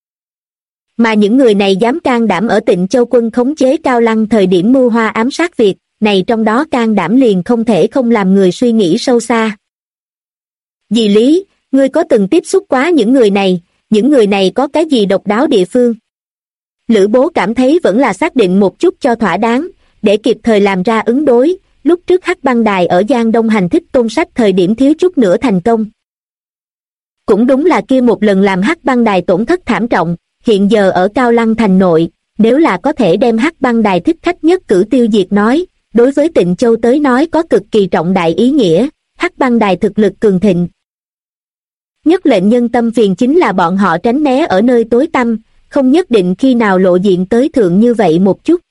Mà những người này dám can đảm ở Tịnh Châu quân khống chế Cao Lăng thời điểm mưu hoa ám sát việc, này trong đó can đảm liền không thể không làm người suy nghĩ sâu xa. Dì Lý, ngươi có từng tiếp xúc quá những người này có cái gì độc đáo địa phương? Lữ Bố cảm thấy vẫn là xác định một chút cho thỏa đáng, để kịp thời làm ra ứng đối, lúc trước Hắc Băng Đài ở Giang Đông hành thích tôn sách thời điểm thiếu chút nữa thành công. Cũng đúng là kia một lần làm Hắc Băng Đài tổn thất thảm trọng, hiện giờ ở Cao Lăng thành nội, nếu là có thể đem Hắc Băng Đài thích khách nhất cử tiêu diệt nói, đối với Tịnh Châu tới nói có cực kỳ trọng đại ý nghĩa, Hắc băng đài thực lực cường thịnh. Nhất lệnh nhân tâm phiền chính là bọn họ tránh né ở nơi tối tăm, không nhất định khi nào lộ diện tới thượng như vậy một chút.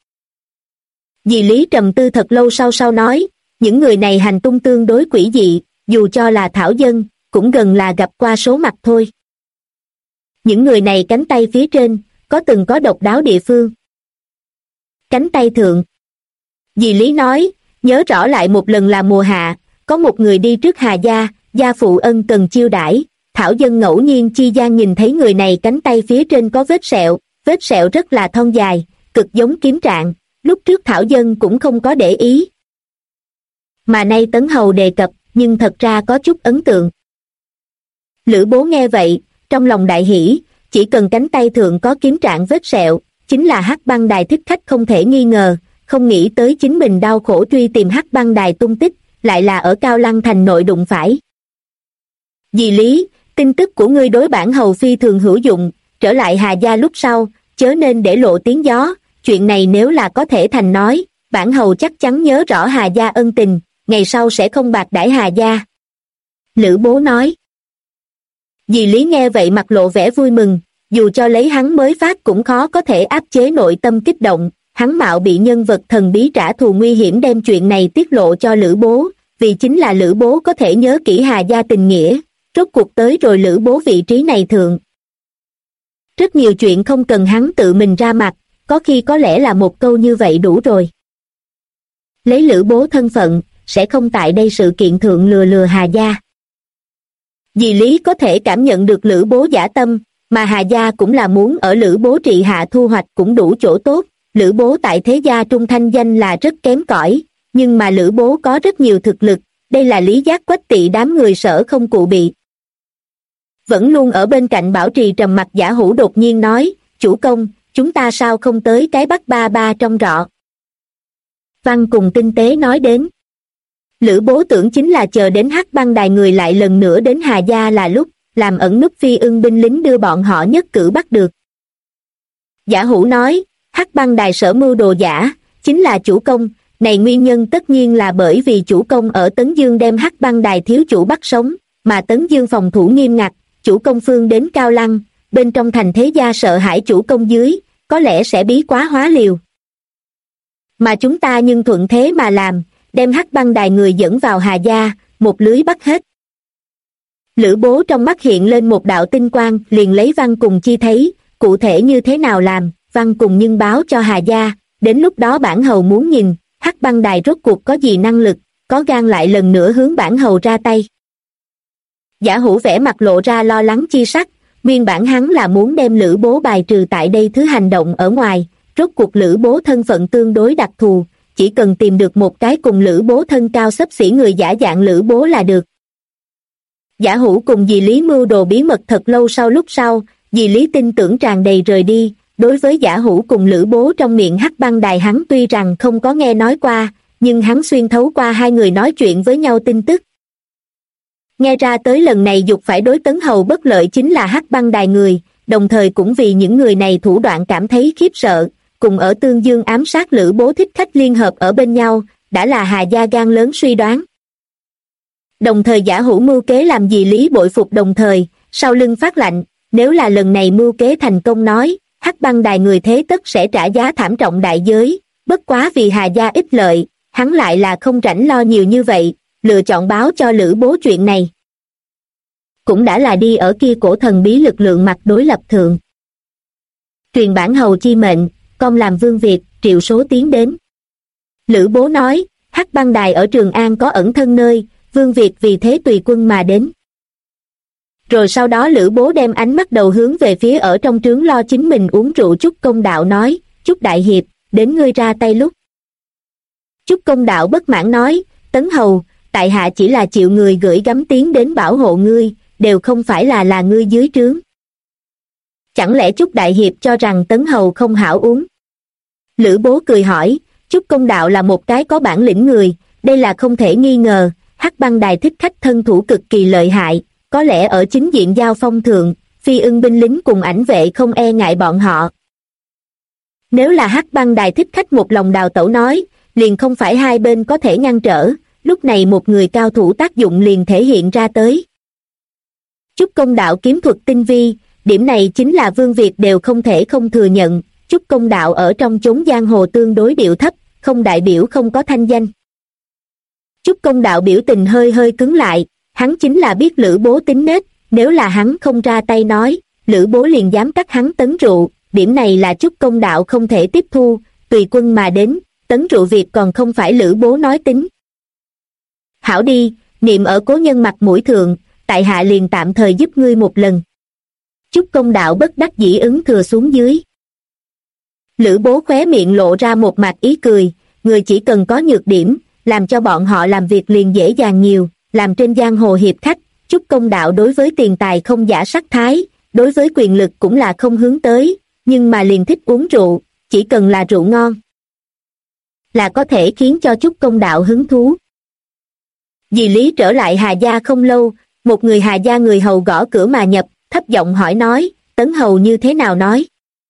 Dì Lý trầm tư thật lâu sau nói, những người này hành tung tương đối quỷ dị, dù cho là thảo dân, cũng gần là gặp qua số mặt thôi. Những người này cánh tay phía trên, có từng có độc đáo địa phương. Cánh tay thượng. Dì Lý nói, nhớ rõ lại một lần là mùa hạ, có một người đi trước Hà gia, gia phụ ân cần chiêu đãi, thảo dân ngẫu nhiên chi gian nhìn thấy người này cánh tay phía trên có vết sẹo rất là thon dài, cực giống kiếm trạng, lúc trước thảo dân cũng không có để ý. Mà nay Tấn Hầu đề cập, nhưng thật ra có chút ấn tượng. Lữ Bố nghe vậy, trong lòng đại hỉ, chỉ cần cánh tay thượng có kiếm trạng vết sẹo, chính là Hắc băng đài thích khách không thể nghi ngờ, không nghĩ tới chính mình đau khổ truy tìm Hắc băng đài tung tích, lại là ở Cao Lăng thành nội đụng phải. Dì Lý, tin tức của ngươi đối bản hầu phi thường hữu dụng, trở lại Hà gia lúc sau, chớ nên để lộ tiếng gió, chuyện này nếu là có thể thành nói, bản hầu chắc chắn nhớ rõ Hà gia ân tình, ngày sau sẽ không bạc đãi Hà gia. Lữ Bố nói. Dì Lý nghe vậy mặt lộ vẻ vui mừng, dù cho lấy hắn mới phát cũng khó có thể áp chế nội tâm kích động, hắn mạo bị nhân vật thần bí trả thù nguy hiểm đem chuyện này tiết lộ cho Lữ Bố, vì chính là Lữ Bố có thể nhớ kỹ Hà gia tình nghĩa, rốt cuộc tới rồi Lữ Bố vị trí này thượng. Rất nhiều chuyện không cần hắn tự mình ra mặt, có khi có lẽ là một câu như vậy đủ rồi. Lấy Lữ Bố thân phận, sẽ không tại đây sự kiện thượng lừa Hà gia. Dì Lý có thể cảm nhận được Lữ Bố dã tâm, mà Hà gia cũng là muốn ở Lữ Bố trị hạ thu hoạch cũng đủ chỗ tốt. Lữ Bố tại thế gia trung thanh danh là rất kém cỏi, nhưng mà Lữ Bố có rất nhiều thực lực, đây là lý giác quách tỵ đám người Sở không cụ bị. Vẫn luôn ở bên cạnh bảo trì trầm mặc Giả Hữu đột nhiên nói, chủ công, chúng ta sao không tới cái Bắc Ba Ba trong rọ. Văn cùng tinh tế nói đến. Lữ Bố tưởng chính là chờ đến Hắc băng đài người lại lần nữa đến Hà gia là lúc, làm ẩn núp phi ưng binh lính đưa bọn họ nhất cử bắt được. Giả Hữu nói, Hắc băng đài sở mưu đồ giả, chính là chủ công, này nguyên nhân tất nhiên là bởi vì chủ công ở Tấn Dương đem Hắc băng đài thiếu chủ bắt sống, mà Tấn Dương phòng thủ nghiêm ngặt, chủ công phương đến Cao Lăng, bên trong thành thế gia sợ hãi chủ công dưới, có lẽ sẽ bí quá hóa liều. Mà chúng ta nhưng thuận thế mà làm, đem Hắc băng đài người dẫn vào Hà gia, một lưới bắt hết. Lữ Bố trong mắt hiện lên một đạo tinh quang, liền lấy Văn cùng chi thấy, cụ thể như thế nào làm, Văn cùng nhưng báo cho Hà gia, đến lúc đó bản hầu muốn nhìn, Hắc băng đài rốt cuộc có gì năng lực, có gan lại lần nữa hướng bản hầu ra tay. Giả Hữu vẻ mặt lộ ra lo lắng chi sắc, nguyên bản hắn là muốn đem Lữ Bố bài trừ tại đây thứ hành động ở ngoài, rốt cuộc Lữ Bố thân phận tương đối đặc thù, chỉ cần tìm được một cái cùng Lữ Bố thân cao xấp xỉ người giả dạng Lữ Bố là được. Giả Hữu cùng dì Lý mưu đồ bí mật thật lâu lúc sau, dì Lý tin tưởng tràn đầy rời đi, đối với Giả Hữu cùng Lữ Bố trong miệng Hắc băng đài hắn tuy rằng không có nghe nói qua, nhưng hắn xuyên thấu qua hai người nói chuyện với nhau tin tức. Nghe ra tới lần này dục phải đối Tấn Hầu bất lợi chính là Hắc băng đài người, đồng thời cũng vì những người này thủ đoạn cảm thấy khiếp sợ, cùng ở Tương Dương ám sát Lữ Bố thích khách liên hợp ở bên nhau, đã là Hà gia gan lớn suy đoán. Đồng thời Giả Hữu mưu kế làm dì Lý bội phục đồng thời, sau lưng phát lạnh, nếu là lần này mưu kế thành công nói, Hắc băng đài người thế tất sẽ trả giá thảm trọng đại giới, bất quá vì Hà gia ích lợi, hắn lại là không rảnh lo nhiều như vậy, lựa chọn báo cho Lữ Bố chuyện này. Cũng đã là đi ở kia cổ thần bí lực lượng mặt đối lập thượng. Truyền bản hầu chi mệnh, con làm vương Việt, triệu số tiến đến. Lữ Bố nói, Hắc băng đài ở Trường An có ẩn thân nơi, vương Việt vì thế tùy quân mà đến. Rồi sau đó Lữ Bố đem ánh mắt đầu hướng về phía ở trong trướng lo chính mình uống rượu Chúc Công Đạo nói, Chúc Đại Hiệp, đến ngươi ra tay lúc. Chúc Công Đạo bất mãn nói, Tấn Hầu, tại hạ chỉ là chịu người gửi gắm tiến đến bảo hộ ngươi, đều không phải là ngươi dưới trướng. Chẳng lẽ Chúc Đại Hiệp cho rằng Tấn Hầu không hảo uống? Lữ Bố cười hỏi, Chúc Công Đạo là một cái có bản lĩnh người, đây là không thể nghi ngờ, Hắc băng đài thích khách thân thủ cực kỳ lợi hại, có lẽ ở chính diện giao phong thượng, phi ưng binh lính cùng ảnh vệ không e ngại bọn họ. Nếu là Hắc băng đài thích khách một lòng đào tẩu nói, liền không phải hai bên có thể ngăn trở, lúc này một người cao thủ tác dụng liền thể hiện ra tới. Chúc công đạo kiếm thuật tinh vi, điểm này chính là Vương Việt đều không thể không thừa nhận. Chúc công đạo ở trong chốn giang hồ tương đối điệu thấp, không đại biểu không có thanh danh. Chúc công đạo biểu tình hơi hơi cứng lại, hắn chính là biết Lữ Bố tính nết, nếu là hắn không ra tay nói, Lữ Bố liền dám cắt hắn tấn rượu, điểm này là chúc công đạo không thể tiếp thu, tùy quân mà đến, tấn rượu việc còn không phải Lữ Bố nói tính. Hảo đi, niệm ở cố nhân mặt mũi thượng, tại hạ liền tạm thời giúp ngươi một lần. Chúc công đạo bất đắc dĩ ứng thừa xuống dưới. Lữ Bố khóe miệng lộ ra một mặt ý cười, người chỉ cần có nhược điểm, làm cho bọn họ làm việc liền dễ dàng nhiều, làm trên giang hồ hiệp khách. Chúc công đạo đối với tiền tài không giả sắc thái, đối với quyền lực cũng là không hướng tới, nhưng mà liền thích uống rượu, chỉ cần là rượu ngon là có thể khiến cho chúc công đạo hứng thú. Dì Lý trở lại Hà Gia không lâu, một người Hà Gia người hầu gõ cửa mà nhập, thấp giọng hỏi nói, Tấn hầu như thế nào nói.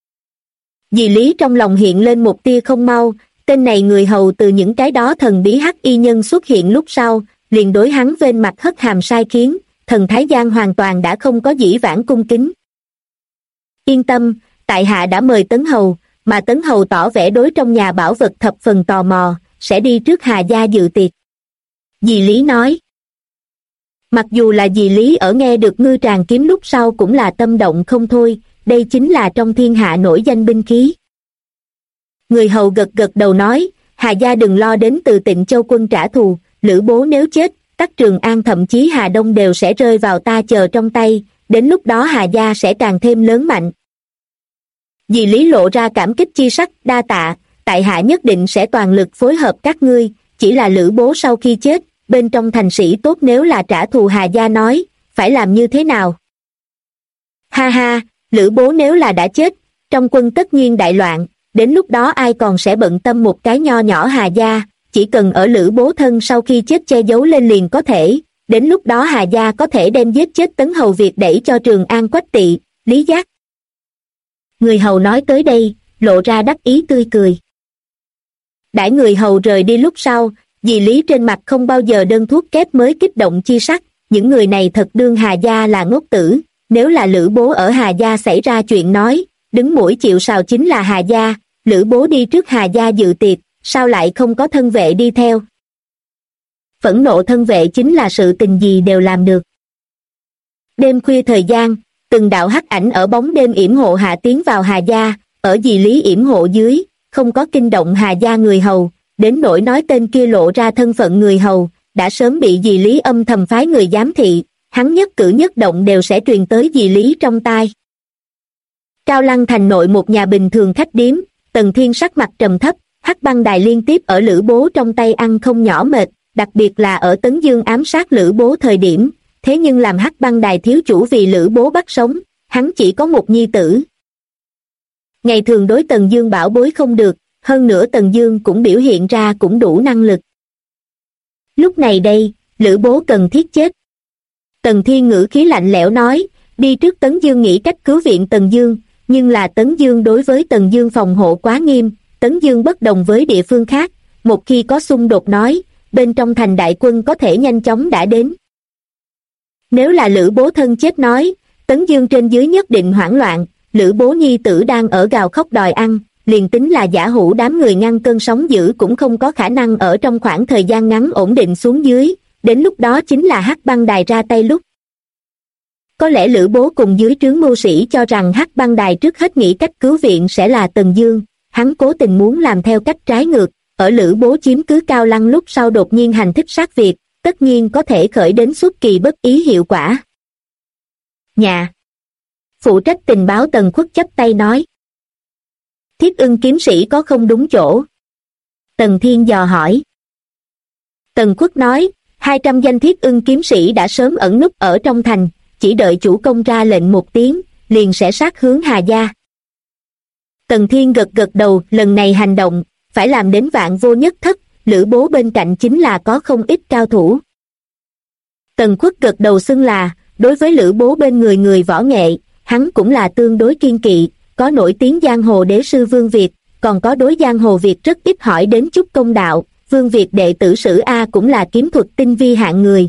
Dì Lý trong lòng hiện lên một tia không mau, tên này người hầu từ những cái đó thần bí hắc y nhân xuất hiện lúc sau, liền đối hắn vênh mặt hất hàm sai khiến, thần thái giang hoàn toàn đã không có dĩ vãng cung kính. Yên tâm, tại hạ đã mời Tấn hầu, mà Tấn hầu tỏ vẻ đối trong nhà bảo vật thập phần tò mò, sẽ đi trước Hà Gia dự tiệc. Dì Lý nói. Mặc dù là dì Lý ở nghe được ngư tràng kiếm lúc sau cũng là tâm động không thôi, đây chính là trong thiên hạ nổi danh binh khí. Người hầu gật gật đầu nói, Hà Gia đừng lo đến từ Tịnh Châu quân trả thù, Lữ Bố nếu chết, các Trường An thậm chí Hà Đông đều sẽ rơi vào ta chờ trong tay, đến lúc đó Hà Gia sẽ càng thêm lớn mạnh. Dì Lý lộ ra cảm kích chi sắc, đa tạ, tại hạ nhất định sẽ toàn lực phối hợp các ngươi, chỉ là Lữ Bố sau khi chết, bên trong thành sĩ tốt nếu là trả thù Hà Gia nói, phải làm như thế nào? Ha ha, Lữ Bố nếu là đã chết, trong quân tất nhiên đại loạn, đến lúc đó ai còn sẽ bận tâm một cái nho nhỏ Hà Gia, chỉ cần ở Lữ Bố thân sau khi chết che giấu lên liền có thể, đến lúc đó Hà Gia có thể đem giết chết Tấn hầu Việt đẩy cho Trường An Quách Tỵ, Lý Giác. Người hầu nói tới đây, lộ ra đắc ý tươi cười. Đãi người hầu rời đi lúc sau, dì Lý trên mặt không bao giờ đơn thuốc kép mới kích động chi sắc, những người này thật đương Hà Gia là ngốc tử, nếu là Lữ Bố ở Hà Gia xảy ra chuyện nói, đứng mũi chịu sào chính là Hà Gia, Lữ Bố đi trước Hà Gia dự tiệc, sao lại không có thân vệ đi theo? Phẫn nộ thân vệ chính là sự tình gì đều làm được. Đêm khuya thời gian, từng đạo hắc ảnh ở bóng đêm yểm hộ hạ tiến vào Hà Gia, ở dì Lý yểm hộ dưới, không có kinh động Hà Gia người hầu, đến nỗi nói tên kia lộ ra thân phận người hầu, đã sớm bị dì Lý âm thầm phái người giám thị, hắn nhất cử nhất động đều sẽ truyền tới dì Lý trong tai. Cao Lăng thành nội một nhà bình thường khách điếm, Tần Thiên sắc mặt trầm thấp, hắc băng đài liên tiếp ở Lữ Bố trong tay ăn không nhỏ mệt, đặc biệt là ở Tấn Dương ám sát Lữ Bố thời điểm, thế nhưng làm hắc băng đài thiếu chủ vì Lữ Bố bắt sống, hắn chỉ có một nhi tử. Ngày thường đối Tần Dương bảo bối không được, hơn nữa Tần Dương cũng biểu hiện ra cũng đủ năng lực. Lúc này đây, Lữ Bố cần thiết chết. Tần Thiên ngữ khí lạnh lẽo nói, đi trước Tấn Dương nghĩ cách cứu viện Tần Dương, nhưng là Tấn Dương đối với Tần Dương phòng hộ quá nghiêm, Tấn Dương bất đồng với địa phương khác, một khi có xung đột nói, bên trong thành đại quân có thể nhanh chóng đã đến. Nếu là Lữ Bố thân chết nói, Tấn Dương trên dưới nhất định hoảng loạn, Lữ Bố nhi tử đang ở gào khóc đòi ăn, liền tính là giả hủ đám người ngăn cơn sóng dữ cũng không có khả năng ở trong khoảng thời gian ngắn ổn định xuống dưới, đến lúc đó chính là hắc băng đài ra tay lúc. Có lẽ Lữ Bố cùng dưới trướng mưu sĩ cho rằng hắc băng đài trước hết nghĩ cách cứu viện sẽ là Tần Dương, hắn cố tình muốn làm theo cách trái ngược, ở Lữ Bố chiếm cứ Cao Lăng lúc sau đột nhiên hành thích sát việc, tất nhiên có thể khởi đến xuất kỳ bất ý hiệu quả. Nhà phụ trách tình báo Tần Khuất chắp tay nói. Thiết Ưng kiếm sĩ có không đúng chỗ? Tần Thiên dò hỏi. Tần Khuất nói, 200 danh Thiết Ưng kiếm sĩ đã sớm ẩn núp ở trong thành, chỉ đợi chủ công ra lệnh một tiếng, liền sẽ sát hướng Hà Gia. Tần Thiên gật gật đầu, lần này hành động, phải làm đến vạn vô nhất thất, Lữ Bố bên cạnh chính là có không ít cao thủ. Tần Khuất gật đầu xưng là, đối với Lữ Bố bên người người võ nghệ, hắn cũng là tương đối kiên kỵ, có nổi tiếng giang hồ đế sư Vương Việt, còn có đối giang hồ Việt rất ít hỏi đến chút công đạo, Vương Việt đệ tử Sử A cũng là kiếm thuật tinh vi hạng người.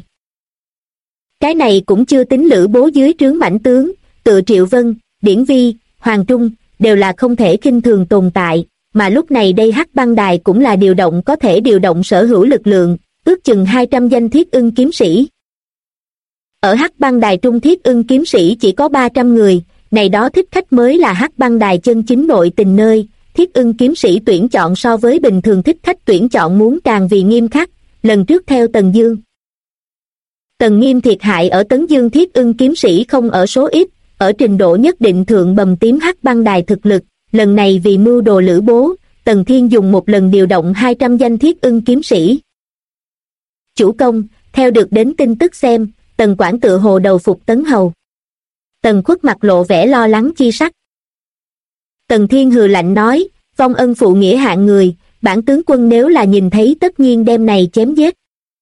Cái này cũng chưa tính Lữ Bố dưới trướng mãnh tướng, tựa Triệu Vân, Điển Vi, Hoàng Trung, đều là không thể khinh thường tồn tại, mà lúc này đây Hắc Băng Đài cũng là điều động có thể điều động sở hữu lực lượng, ước chừng 200 danh Thiết Ưng kiếm sĩ. Ở Hắc Băng Đài trung Thiết Ưng kiếm sĩ chỉ có 300 người, này đó thích khách mới là Hắc Băng Đài chân chính nội tình nơi. Thiết Ưng kiếm sĩ tuyển chọn so với bình thường thích khách tuyển chọn muốn càng vì nghiêm khắc, lần trước theo Tần Dương. Tần Nghiêm thiệt hại ở Tấn Dương Thiết Ưng kiếm sĩ không ở số ít, ở trình độ nhất định thượng bầm tím Hắc Băng Đài thực lực, lần này vì mưu đồ Lữ Bố, Tần Thiên dùng một lần điều động 200 danh Thiết Ưng kiếm sĩ. Chủ công, theo được đến tin tức xem, Tần Quảng tựa hồ đầu phục Tấn Hầu. Tần Khuất mặt lộ vẻ lo lắng chi sắc. Tần Thiên hừ lạnh nói, vong ân phụ nghĩa hạng người, bản tướng quân nếu là nhìn thấy tất nhiên đem này chém giết.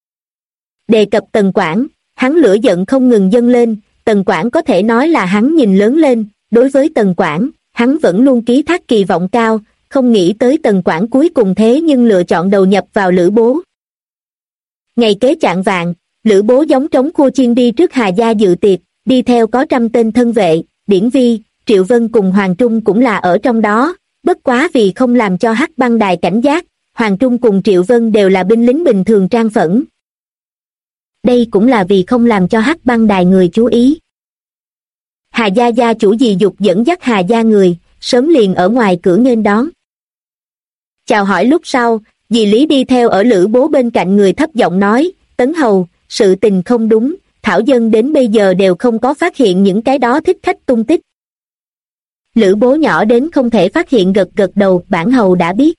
Đề cập Tần Quảng, hắn lửa giận không ngừng dâng lên, Tần Quảng có thể nói là hắn nhìn lớn lên, đối với Tần Quảng, hắn vẫn luôn ký thác kỳ vọng cao, không nghĩ tới Tần Quảng cuối cùng thế nhưng lựa chọn đầu nhập vào Lữ Bố. Ngày kế chạng vạng, Lữ Bố giống trống khua chiên đi trước Hà Gia dự tiệc, đi theo có 100 tên thân vệ, Điển Vi, Triệu Vân cùng Hoàng Trung cũng là ở trong đó, bất quá vì không làm cho Hắc Băng Đài cảnh giác, Hoàng Trung cùng Triệu Vân đều là binh lính bình thường trang phẫn. Đây cũng là vì không làm cho Hắc Băng Đài người chú ý. Hà Gia gia chủ Dì Dục dẫn dắt Hà Gia người, sớm liền ở ngoài cửa nghênh đón. Chào hỏi lúc sau, Dì Lý đi theo ở Lữ Bố bên cạnh người thấp giọng nói, Tấn Hầu, sự tình không đúng, thảo dân đến bây giờ đều không có phát hiện những cái đó thích khách tung tích. Lữ Bố nhỏ đến không thể phát hiện gật gật đầu, bản hầu đã biết.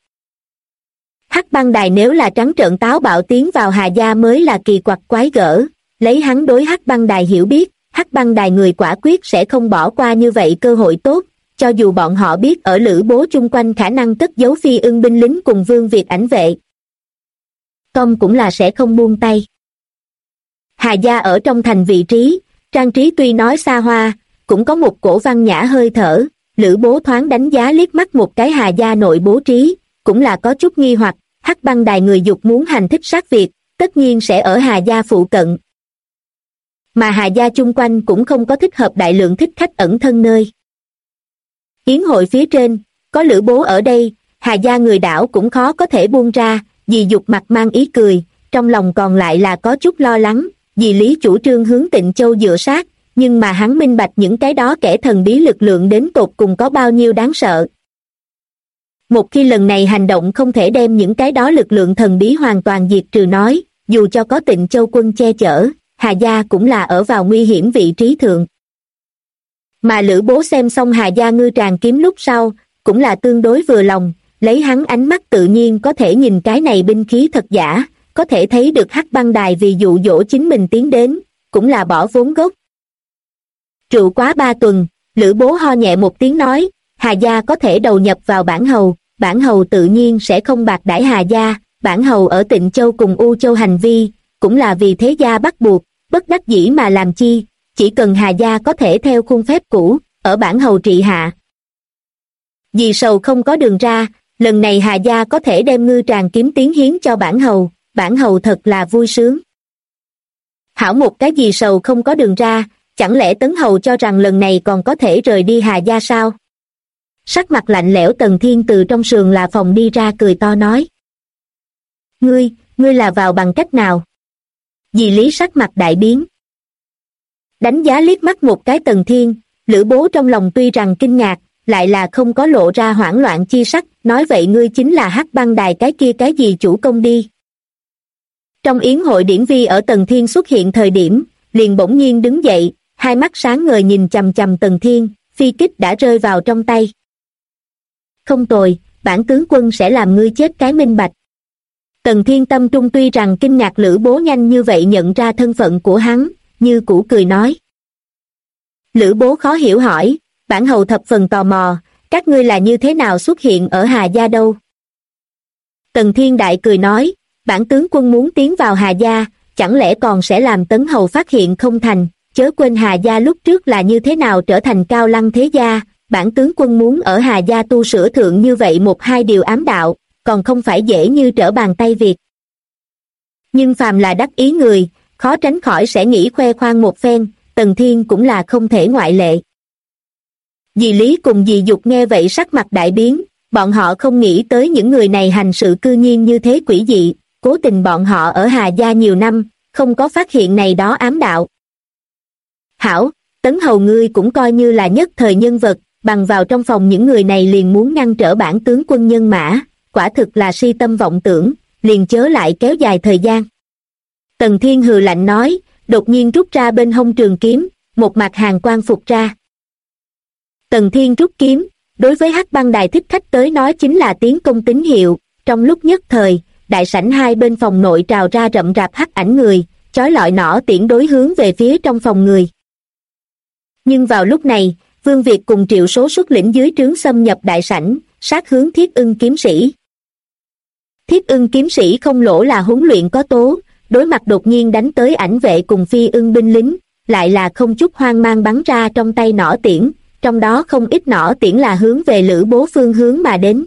Hắc Băng Đài nếu là trắng trợn táo bạo tiến vào Hà Gia mới là kỳ quặc quái gở, lấy hắn đối Hắc Băng Đài hiểu biết, Hắc Băng Đài người quả quyết sẽ không bỏ qua như vậy cơ hội tốt, cho dù bọn họ biết ở Lữ Bố chung quanh khả năng cất giấu Phi Ưng binh lính cùng Vương Việt ảnh vệ. Công cũng là sẽ không buông tay. Hà Gia ở trong thành vị trí, trang trí tuy nói xa hoa, cũng có một cổ văn nhã hơi thở, Lữ Bố thoáng đánh giá liếc mắt một cái Hà Gia nội bố trí, cũng là có chút nghi hoặc, Hắc Băng Đài người dục muốn hành thích sát Việt, tất nhiên sẽ ở Hà Gia phụ cận. Mà Hà Gia chung quanh cũng không có thích hợp đại lượng thích khách ẩn thân nơi. Yến hội phía trên, có Lữ Bố ở đây, Hà Gia người đảo cũng khó có thể buông ra, Dì Dục mặt mang ý cười, trong lòng còn lại là có chút lo lắng, Dì Lý chủ trương hướng Tịnh Châu dựa sát, nhưng mà hắn minh bạch những cái đó kẻ thần bí lực lượng đến tột cùng có bao nhiêu đáng sợ. Một khi lần này hành động không thể đem những cái đó lực lượng thần bí hoàn toàn diệt trừ nói, dù cho có Tịnh Châu quân che chở, Hà Gia cũng là ở vào nguy hiểm vị trí thượng. Mà Lữ Bố xem xong Hà Gia ngư tràng kiếm lúc sau, cũng là tương đối vừa lòng, lấy hắn ánh mắt tự nhiên có thể nhìn cái này binh khí thật giả, có thể thấy được Hắc Băng Đài vì dụ dỗ chính mình tiến đến, cũng là bỏ vốn gốc. Trụ quá 3 tuần, Lữ Bố ho nhẹ một tiếng nói, Hà Gia có thể đầu nhập vào bản hầu tự nhiên sẽ không bạc đãi Hà Gia, bản hầu ở Tịnh Châu cùng U Châu hành vi, cũng là vì thế gia bắt buộc, bất đắc dĩ mà làm chi, chỉ cần Hà Gia có thể theo khuôn phép cũ, ở bản hầu trị hạ. Vì sầu không có đường ra, lần này Hà Gia có thể đem ngư tràng kiếm tiến hiến cho bản hầu thật là vui sướng. Hảo một cái gì sầu không có đường ra, chẳng lẽ Tấn Hầu cho rằng lần này còn có thể rời đi Hà Gia sao? Sắc mặt lạnh lẽo Tần Thiên từ trong sườn là phòng đi ra cười to nói. Ngươi là vào bằng cách nào? Dì Lý sắc mặt đại biến. Đánh giá liếc mắt một cái Tần Thiên, Lữ Bố trong lòng tuy rằng kinh ngạc, lại là không có lộ ra hoảng loạn chi sắc, nói vậy ngươi chính là Hắc Băng Đài cái kia cái gì chủ công đi. Trong yến hội Điển Vi ở Tần Thiên xuất hiện thời điểm, liền bỗng nhiên đứng dậy, hai mắt sáng ngời nhìn chằm chằm Tần Thiên, phi kích đã rơi vào trong tay. Không tồi, bản tướng quân sẽ làm ngươi chết cái minh bạch. Tần Thiên tâm trung tuy rằng kinh ngạc Lữ Bố nhanh như vậy nhận ra thân phận của hắn, như cũ cười nói. Lữ Bố khó hiểu hỏi, bản hầu thập phần tò mò, các ngươi là như thế nào xuất hiện ở Hà Gia đâu? Tần Thiên đại cười nói, bản tướng quân muốn tiến vào Hà Gia, chẳng lẽ còn sẽ làm Tấn Hầu phát hiện không thành, chớ quên Hà Gia lúc trước là như thế nào trở thành cao lăng thế gia, bản tướng quân muốn ở Hà Gia tu sửa thượng như vậy một hai điều ám đạo, còn không phải dễ như trở bàn tay việc. Nhưng phàm là đắc ý người, khó tránh khỏi sẽ nghĩ khoe khoang một phen, Tần Thiên cũng là không thể ngoại lệ. Dì Lý cùng dì Dục nghe vậy sắc mặt đại biến, bọn họ không nghĩ tới những người này hành sự cư nhiên như thế quỷ dị, cố tình bọn họ ở Hà Gia nhiều năm, không có phát hiện này đó ám đạo. Hảo, Tấn Hầu ngươi cũng coi như là nhất thời nhân vật, bằng vào trong phòng những người này liền muốn ngăn trở bản tướng quân nhân mã, quả thực là si tâm vọng tưởng, liền chớ lại kéo dài thời gian. Tần Thiên hừ lạnh nói, đột nhiên rút ra bên hông trường kiếm, một mặt hàn quang phục ra. Tần Thiên rút kiếm, đối với Hắc Băng Đài thích khách tới nói chính là tiến công tín hiệu, trong lúc nhất thời, đại sảnh hai bên phòng nội trào ra rậm rạp hắc ảnh người, chói lọi nỏ tiễn đối hướng về phía trong phòng người. Nhưng vào lúc này, Vương Việt cùng Triệu Số xuất lĩnh dưới trướng xâm nhập đại sảnh, sát hướng Thiết Ưng kiếm sĩ. Thiết Ưng kiếm sĩ không lỗ là huấn luyện có tố, đối mặt đột nhiên đánh tới ảnh vệ cùng Phi Ưng binh lính, lại là không chút hoang mang bắn ra trong tay nỏ tiễn, trong đó không ít nỏ tiễn là hướng về Lữ Bố phương hướng mà đến.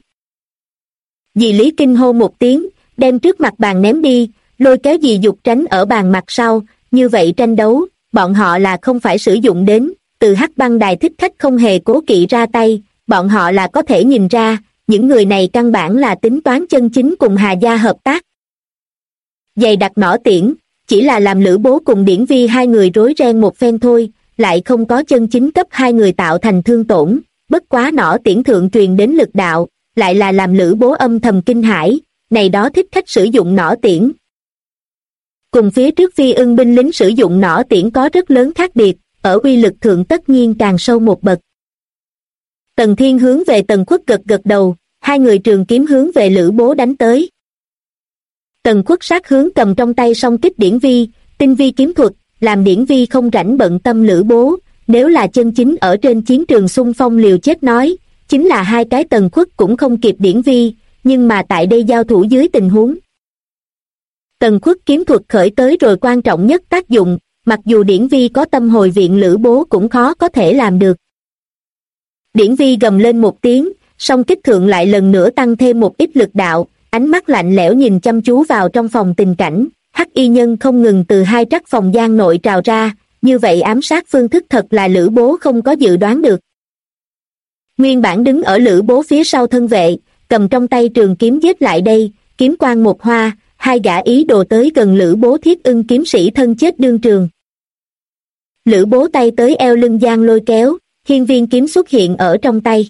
Dì Lý kinh hô một tiếng, đem trước mặt bàn ném đi, lôi kéo dì Dục tránh ở bàn mặt sau, như vậy tranh đấu, bọn họ là không phải sử dụng đến, từ Hắc Băng Đài thích khách không hề cố kỵ ra tay, bọn họ là có thể nhìn ra, những người này căn bản là tính toán chân chính cùng Hà Gia hợp tác. Dày đặt nỏ tiễn, chỉ là làm Lữ Bố cùng Điển Vi hai người rối ren một phen thôi, lại không có chân chính cấp hai người tạo thành thương tổn, bất quá nỏ tiễn thượng truyền đến lực đạo, lại là làm Lữ Bố âm thầm kinh hãi, này đó thích khách sử dụng nỏ tiễn. Cùng phía trước Phi Ưng binh lính sử dụng nỏ tiễn có rất lớn khác biệt, ở uy lực thượng tất nhiên càng sâu một bậc. Tần Thiên hướng về Tần Khuất gật gật đầu, hai người trường kiếm hướng về Lữ Bố đánh tới. Tần Khuất sát hướng cầm trong tay song kích Điển Vi, tinh vi kiếm thuật, làm Điển Vi không rảnh bận tâm Lữ Bố, nếu là chân chính ở trên chiến trường xung phong liều chết nói, chính là hai cái Tần Khuất cũng không kịp Điển Vi, nhưng mà tại đây giao thủ dưới tình huống. Tần Khuất kiếm thuật khởi tới rồi quan trọng nhất tác dụng, mặc dù Điển Vi có tâm hồi viện Lữ Bố cũng khó có thể làm được. Điển Vi gầm lên một tiếng, song kích thượng lại lần nữa tăng thêm một ít lực đạo, ánh mắt lạnh lẽo nhìn chăm chú vào trong phòng tình cảnh, hắc y nhân không ngừng từ hai trắc phòng gian nội trào ra, như vậy ám sát phương thức thật là Lữ Bố không có dự đoán được. Nguyên bản đứng ở Lữ Bố phía sau thân vệ, cầm trong tay trường kiếm giết lại đây, kiếm quang một hoa, hai gã ý đồ tới gần Lữ Bố Thiết Ưng kiếm sĩ thân chết đương trường. Lữ Bố tay tới eo lưng giang lôi kéo, hiên viên kiếm xuất hiện ở trong tay.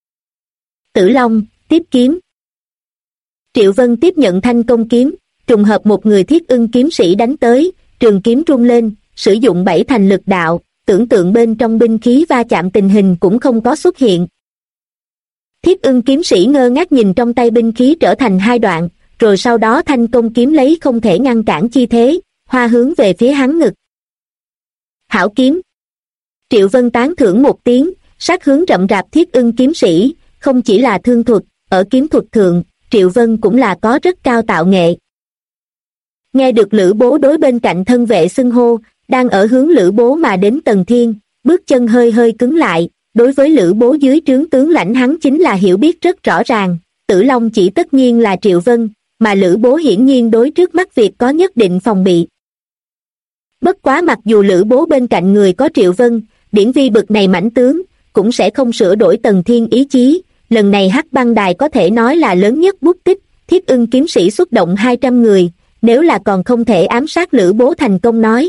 Tử Long, tiếp kiếm. Triệu Vân tiếp nhận thanh công kiếm, trùng hợp một người Thiết Ưng kiếm sĩ đánh tới, trường kiếm rung lên, sử dụng bảy thành lực đạo, tưởng tượng bên trong binh khí va chạm tình hình cũng không có xuất hiện. Thiết Ưng kiếm sĩ ngơ ngác nhìn trong tay binh khí trở thành hai đoạn, rồi sau đó thanh công kiếm lấy không thể ngăn cản chi thế, hoa hướng về phía hắn ngực. Hảo kiếm. Triệu Vân tán thưởng một tiếng, sát hướng rậm rạp Thiết Ưng kiếm sĩ, không chỉ là thương thuật, ở kiếm thuật thượng, Triệu Vân cũng là có rất cao tạo nghệ. Nghe được Lữ Bố đối bên cạnh thân vệ xưng hô, đang ở hướng Lữ Bố mà đến Tần Thiên, bước chân hơi hơi cứng lại, đối với Lữ Bố dưới trướng tướng lãnh hắn chính là hiểu biết rất rõ ràng, Tử Long chỉ tất nhiên là Triệu Vân, mà Lữ Bố hiển nhiên đối trước mắt việc có nhất định phòng bị. Bất quá mặc dù Lữ Bố bên cạnh người có Triệu Vân, Điển Vi bực này mãnh tướng, cũng sẽ không sửa đổi Tần Thiên ý chí, lần này Hắc Băng Đài có thể nói là lớn nhất bút tích, Thiết Ưng kiếm sĩ xuất động 200 người, nếu là còn không thể ám sát Lữ Bố thành công nói.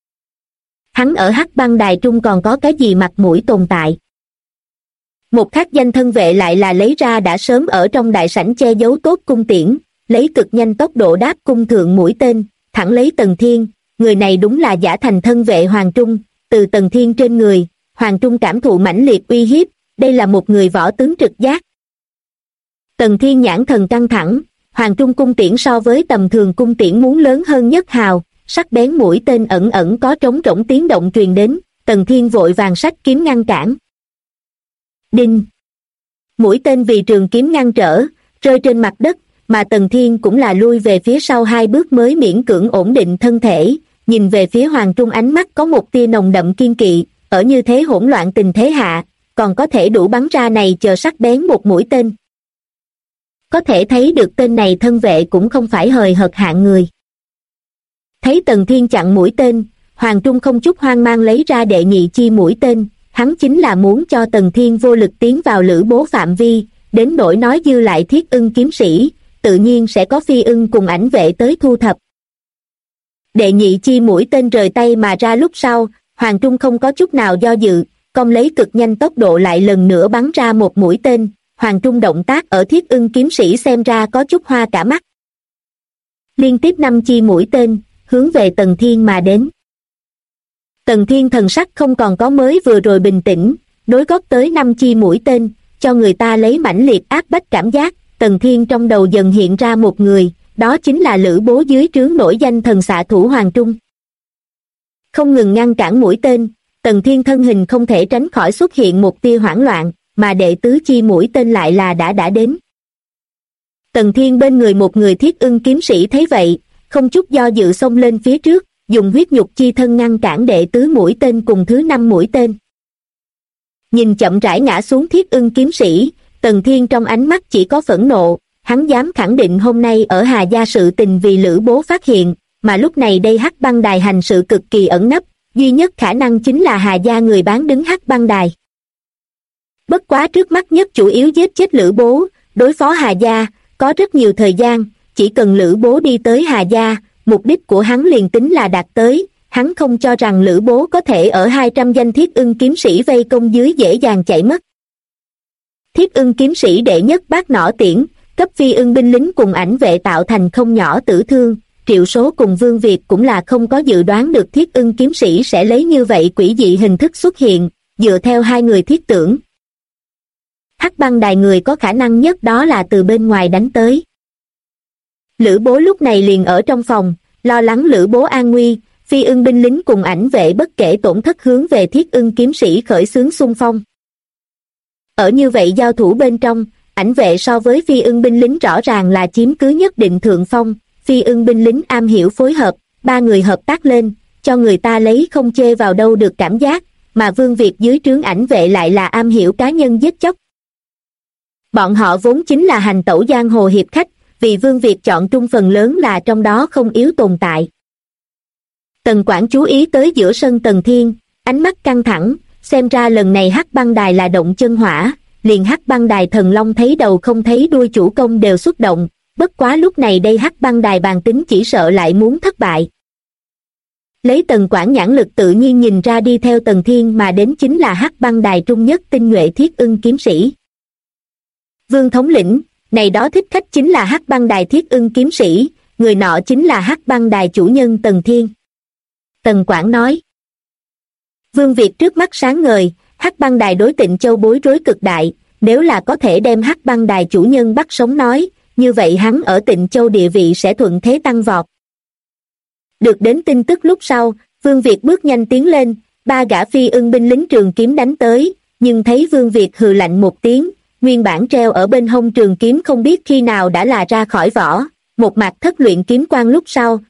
Hắn ở Hắc Băng Đài trung còn có cái gì mặt mũi tồn tại. Một khác danh thân vệ lại là lấy ra đã sớm ở trong đại sảnh che giấu tốt cung tiễn, lấy cực nhanh tốc độ đáp cung thượng mũi tên, thẳng lấy Tần Thiên, người này đúng là giả thành thân vệ Hoàng Trung, từ Tần Thiên trên người, Hoàng Trung cảm thụ mãnh liệt uy hiếp, đây là một người võ tướng trực giác. Tần Thiên nhãn thần căng thẳng, Hoàng Trung cung tiễn so với tầm thường cung tiễn muốn lớn hơn nhất hào, sắc bén mũi tên ẩn ẩn có trống rỗng tiếng động truyền đến, Tần Thiên vội vàng xách kiếm ngăn cản. Đinh! Mũi tên vì trường kiếm ngăn trở, rơi trên mặt đất, mà Tần Thiên cũng là lui về phía sau hai bước mới miễn cưỡng ổn định thân thể, nhìn về phía Hoàng Trung ánh mắt có một tia nồng đậm kiên kỵ, ở như thế hỗn loạn tình thế hạ, còn có thể đủ bắn ra này chờ sắc bén một mũi tên. Có thể thấy được tên này thân vệ cũng không phải hời hợt hạng người. Thấy Tần Thiên chặn mũi tên, Hoàng Trung không chút hoang mang lấy ra đệ nhị chi mũi tên, hắn chính là muốn cho Tần Thiên vô lực tiến vào Lữ Bố phạm vi, đến nỗi nói dư lại Thiết Ưng kiếm sĩ, tự nhiên sẽ có Phi Ưng cùng ảnh vệ tới thu thập. Đệ nhị chi mũi tên rời tay mà ra lúc sau, Hoàng Trung không có chút nào do dự, cong lấy cực nhanh tốc độ lại lần nữa bắn ra một mũi tên. Hoàng Trung động tác ở Thiết Ưng kiếm sĩ xem ra có chút hoa cả mắt. Liên tiếp 5 chi mũi tên, hướng về Tần Thiên mà đến. Tần Thiên thần sắc không còn có mới vừa rồi bình tĩnh, nối gót tới 5 chi mũi tên, cho người ta lấy mãnh liệt áp bách cảm giác. Tần Thiên trong đầu dần hiện ra một người, đó chính là Lữ Bố dưới trướng nổi danh thần xạ thủ Hoàng Trung. Không ngừng ngăn cản mũi tên, Tần Thiên thân hình không thể tránh khỏi xuất hiện một tia hoảng loạn, mà đệ tứ chi mũi tên lại là đã đến. Tần Thiên bên người một người Thiết Ưng kiếm sĩ thấy vậy, không chút do dự xông lên phía trước, dùng huyết nhục chi thân ngăn cản đệ tứ mũi tên cùng thứ 5 mũi tên. Nhìn chậm rãi ngã xuống Thiết Ưng kiếm sĩ, Tần Thiên trong ánh mắt chỉ có phẫn nộ, hắn dám khẳng định hôm nay ở Hà Gia sự tình vì Lữ Bố phát hiện, mà lúc này đây Hắc Băng Đài hành sự cực kỳ ẩn nấp, duy nhất khả năng chính là Hà Gia người bán đứng Hắc Băng Đài. Bất quá trước mắt nhất chủ yếu giết chết Lữ Bố, đối phó Hà Gia, có rất nhiều thời gian, chỉ cần Lữ Bố đi tới Hà Gia, mục đích của hắn liền tính là đạt tới, hắn không cho rằng Lữ Bố có thể ở 200 danh Thiết Ưng kiếm sĩ vây công dưới dễ dàng chạy mất. Thiết Ưng kiếm sĩ đệ nhất bát nỏ tiễn, cấp Phi Ưng binh lính cùng ảnh vệ tạo thành không nhỏ tử thương, Triệu Số cùng Vương Việt cũng là không có dự đoán được Thiết Ưng kiếm sĩ sẽ lấy như vậy quỷ dị hình thức xuất hiện, dựa theo hai người thiết tưởng. Hắc Băng Đài người có khả năng nhất đó là từ bên ngoài đánh tới. Lữ Bố lúc này liền ở trong phòng, lo lắng Lữ Bố an nguy, Phi Ưng binh lính cùng ảnh vệ bất kể tổn thất hướng về Thiết Ưng kiếm sĩ khởi xướng xung phong. Ở như vậy giao thủ bên trong, ảnh vệ so với Phi Ưng binh lính rõ ràng là chiếm cứ nhất định thượng phong, Phi Ưng binh lính am hiểu phối hợp, ba người hợp tác lên, cho người ta lấy không chê vào đâu được cảm giác, mà Vương Việt dưới trướng ảnh vệ lại là am hiểu cá nhân giết chóc. Bọn họ vốn chính là hành tẩu giang hồ hiệp khách, vì Vương Việt chọn trung phần lớn là trong đó không yếu tồn tại. Tần Quảng chú ý tới giữa sân Tần Thiên, ánh mắt căng thẳng, xem ra lần này Hắc Băng Đài là động chân hỏa, liền Hắc Băng Đài Thần Long thấy đầu không thấy đuôi chủ công đều xuất động, bất quá lúc này đây Hắc Băng Đài bàn tính chỉ sợ lại muốn thất bại. Lấy Tần Quảng nhãn lực tự nhiên nhìn ra đi theo Tần Thiên mà đến chính là Hắc Băng Đài trung nhất tinh nhuệ Thiết Ưng kiếm sĩ. Vương thống lĩnh, này đó thích khách chính là Hắc Băng Đài Thiết Ưng kiếm sĩ, người nọ chính là Hắc Băng Đài chủ nhân Tần Thiên. Tần Quảng nói. Vương Việt trước mắt sáng ngời, Hắc Băng Đài đối Tịnh Châu bối rối cực đại, nếu là có thể đem Hắc Băng Đài chủ nhân bắt sống nói, như vậy hắn ở Tịnh Châu địa vị sẽ thuận thế tăng vọt. Được đến tin tức lúc sau, Vương Việt bước nhanh tiến lên, ba gã Phi Ưng binh lính trường kiếm đánh tới, nhưng thấy Vương Việt hừ lạnh một tiếng, nguyên bản treo ở bên hông trường kiếm không biết khi nào đã là ra khỏi vỏ, một mặt thất luyện kiếm quang lúc sau.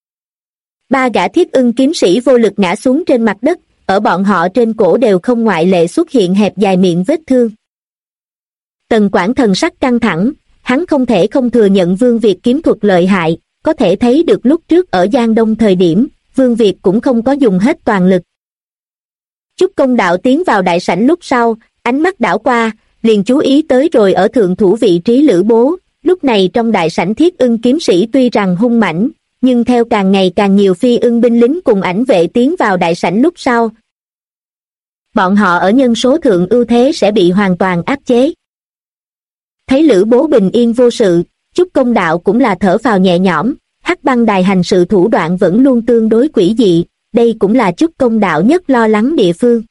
Ba gã Thiết Ưng kiếm sĩ vô lực ngã xuống trên mặt đất, ở bọn họ trên cổ đều không ngoại lệ xuất hiện hẹp dài miệng vết thương. Tần Quảng thần sắc căng thẳng, hắn không thể không thừa nhận Vương Việt kiếm thuật lợi hại, có thể thấy được lúc trước ở Giang Đông thời điểm, Vương Việt cũng không có dùng hết toàn lực. Chúc Công Đạo tiến vào đại sảnh lúc sau, ánh mắt đảo qua, liền chú ý tới rồi ở thượng thủ vị trí Lữ Bố, lúc này trong đại sảnh Thiết Ưng kiếm sĩ tuy rằng hung mãnh, nhưng theo càng ngày càng nhiều Phi Ưng binh lính cùng ảnh vệ tiến vào đại sảnh lúc sau, bọn họ ở nhân số thượng ưu thế sẽ bị hoàn toàn áp chế. Thấy Lữ Bố bình yên vô sự, Chúc Công Đạo cũng là thở phào nhẹ nhõm, Hắc Băng Đài hành sự thủ đoạn vẫn luôn tương đối quỷ dị, đây cũng là Chúc Công Đạo nhất lo lắng địa phương.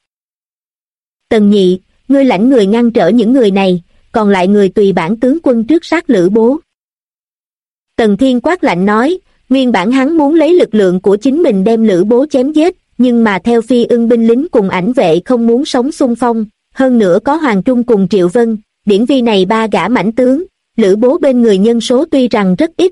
Tần Nhị, ngươi lãnh người ngăn trở những người này, còn lại người tùy bản tướng quân trước sát Lữ Bố. Tần Thiên quát lạnh nói, nguyên bản hắn muốn lấy lực lượng của chính mình đem Lữ Bố chém giết, nhưng mà theo Phi Ưng binh lính cùng ảnh vệ không muốn sống xung phong, hơn nữa có Hoàng Trung cùng Triệu Vân, điển vi này ba gã mãnh tướng, Lữ Bố bên người nhân số tuy rằng rất ít,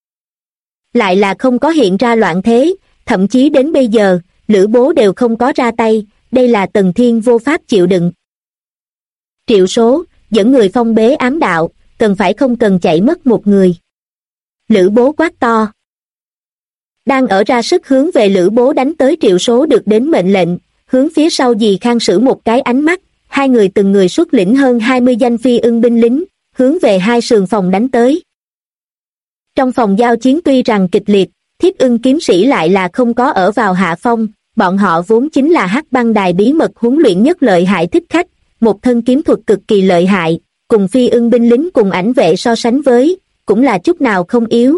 lại là không có hiện ra loạn thế, thậm chí đến bây giờ, Lữ Bố đều không có ra tay, đây là Tần Thiên vô pháp chịu đựng. Triệu Số, dẫn người phong bế ám đạo, cần phải không cần chạy mất một người. Lữ Bố quát to. đang ở ra sức hướng về Lữ Bố đánh tới. Triệu Số được đến mệnh lệnh, hướng phía sau Dì Khang sử một cái ánh mắt, hai người từng người xuất lĩnh hơn 20 danh phi ưng binh lính, hướng về hai sườn phòng đánh tới. Trong phòng giao chiến tuy rằng kịch liệt, Thiết Ưng kiếm sĩ lại là không có ở vào hạ phong, bọn họ vốn chính là Hắc Băng Đài bí mật huấn luyện nhất lợi hại thích khách, một thân kiếm thuật cực kỳ lợi hại, cùng phi ưng binh lính cùng ảnh vệ so sánh với, cũng là chút nào không yếu.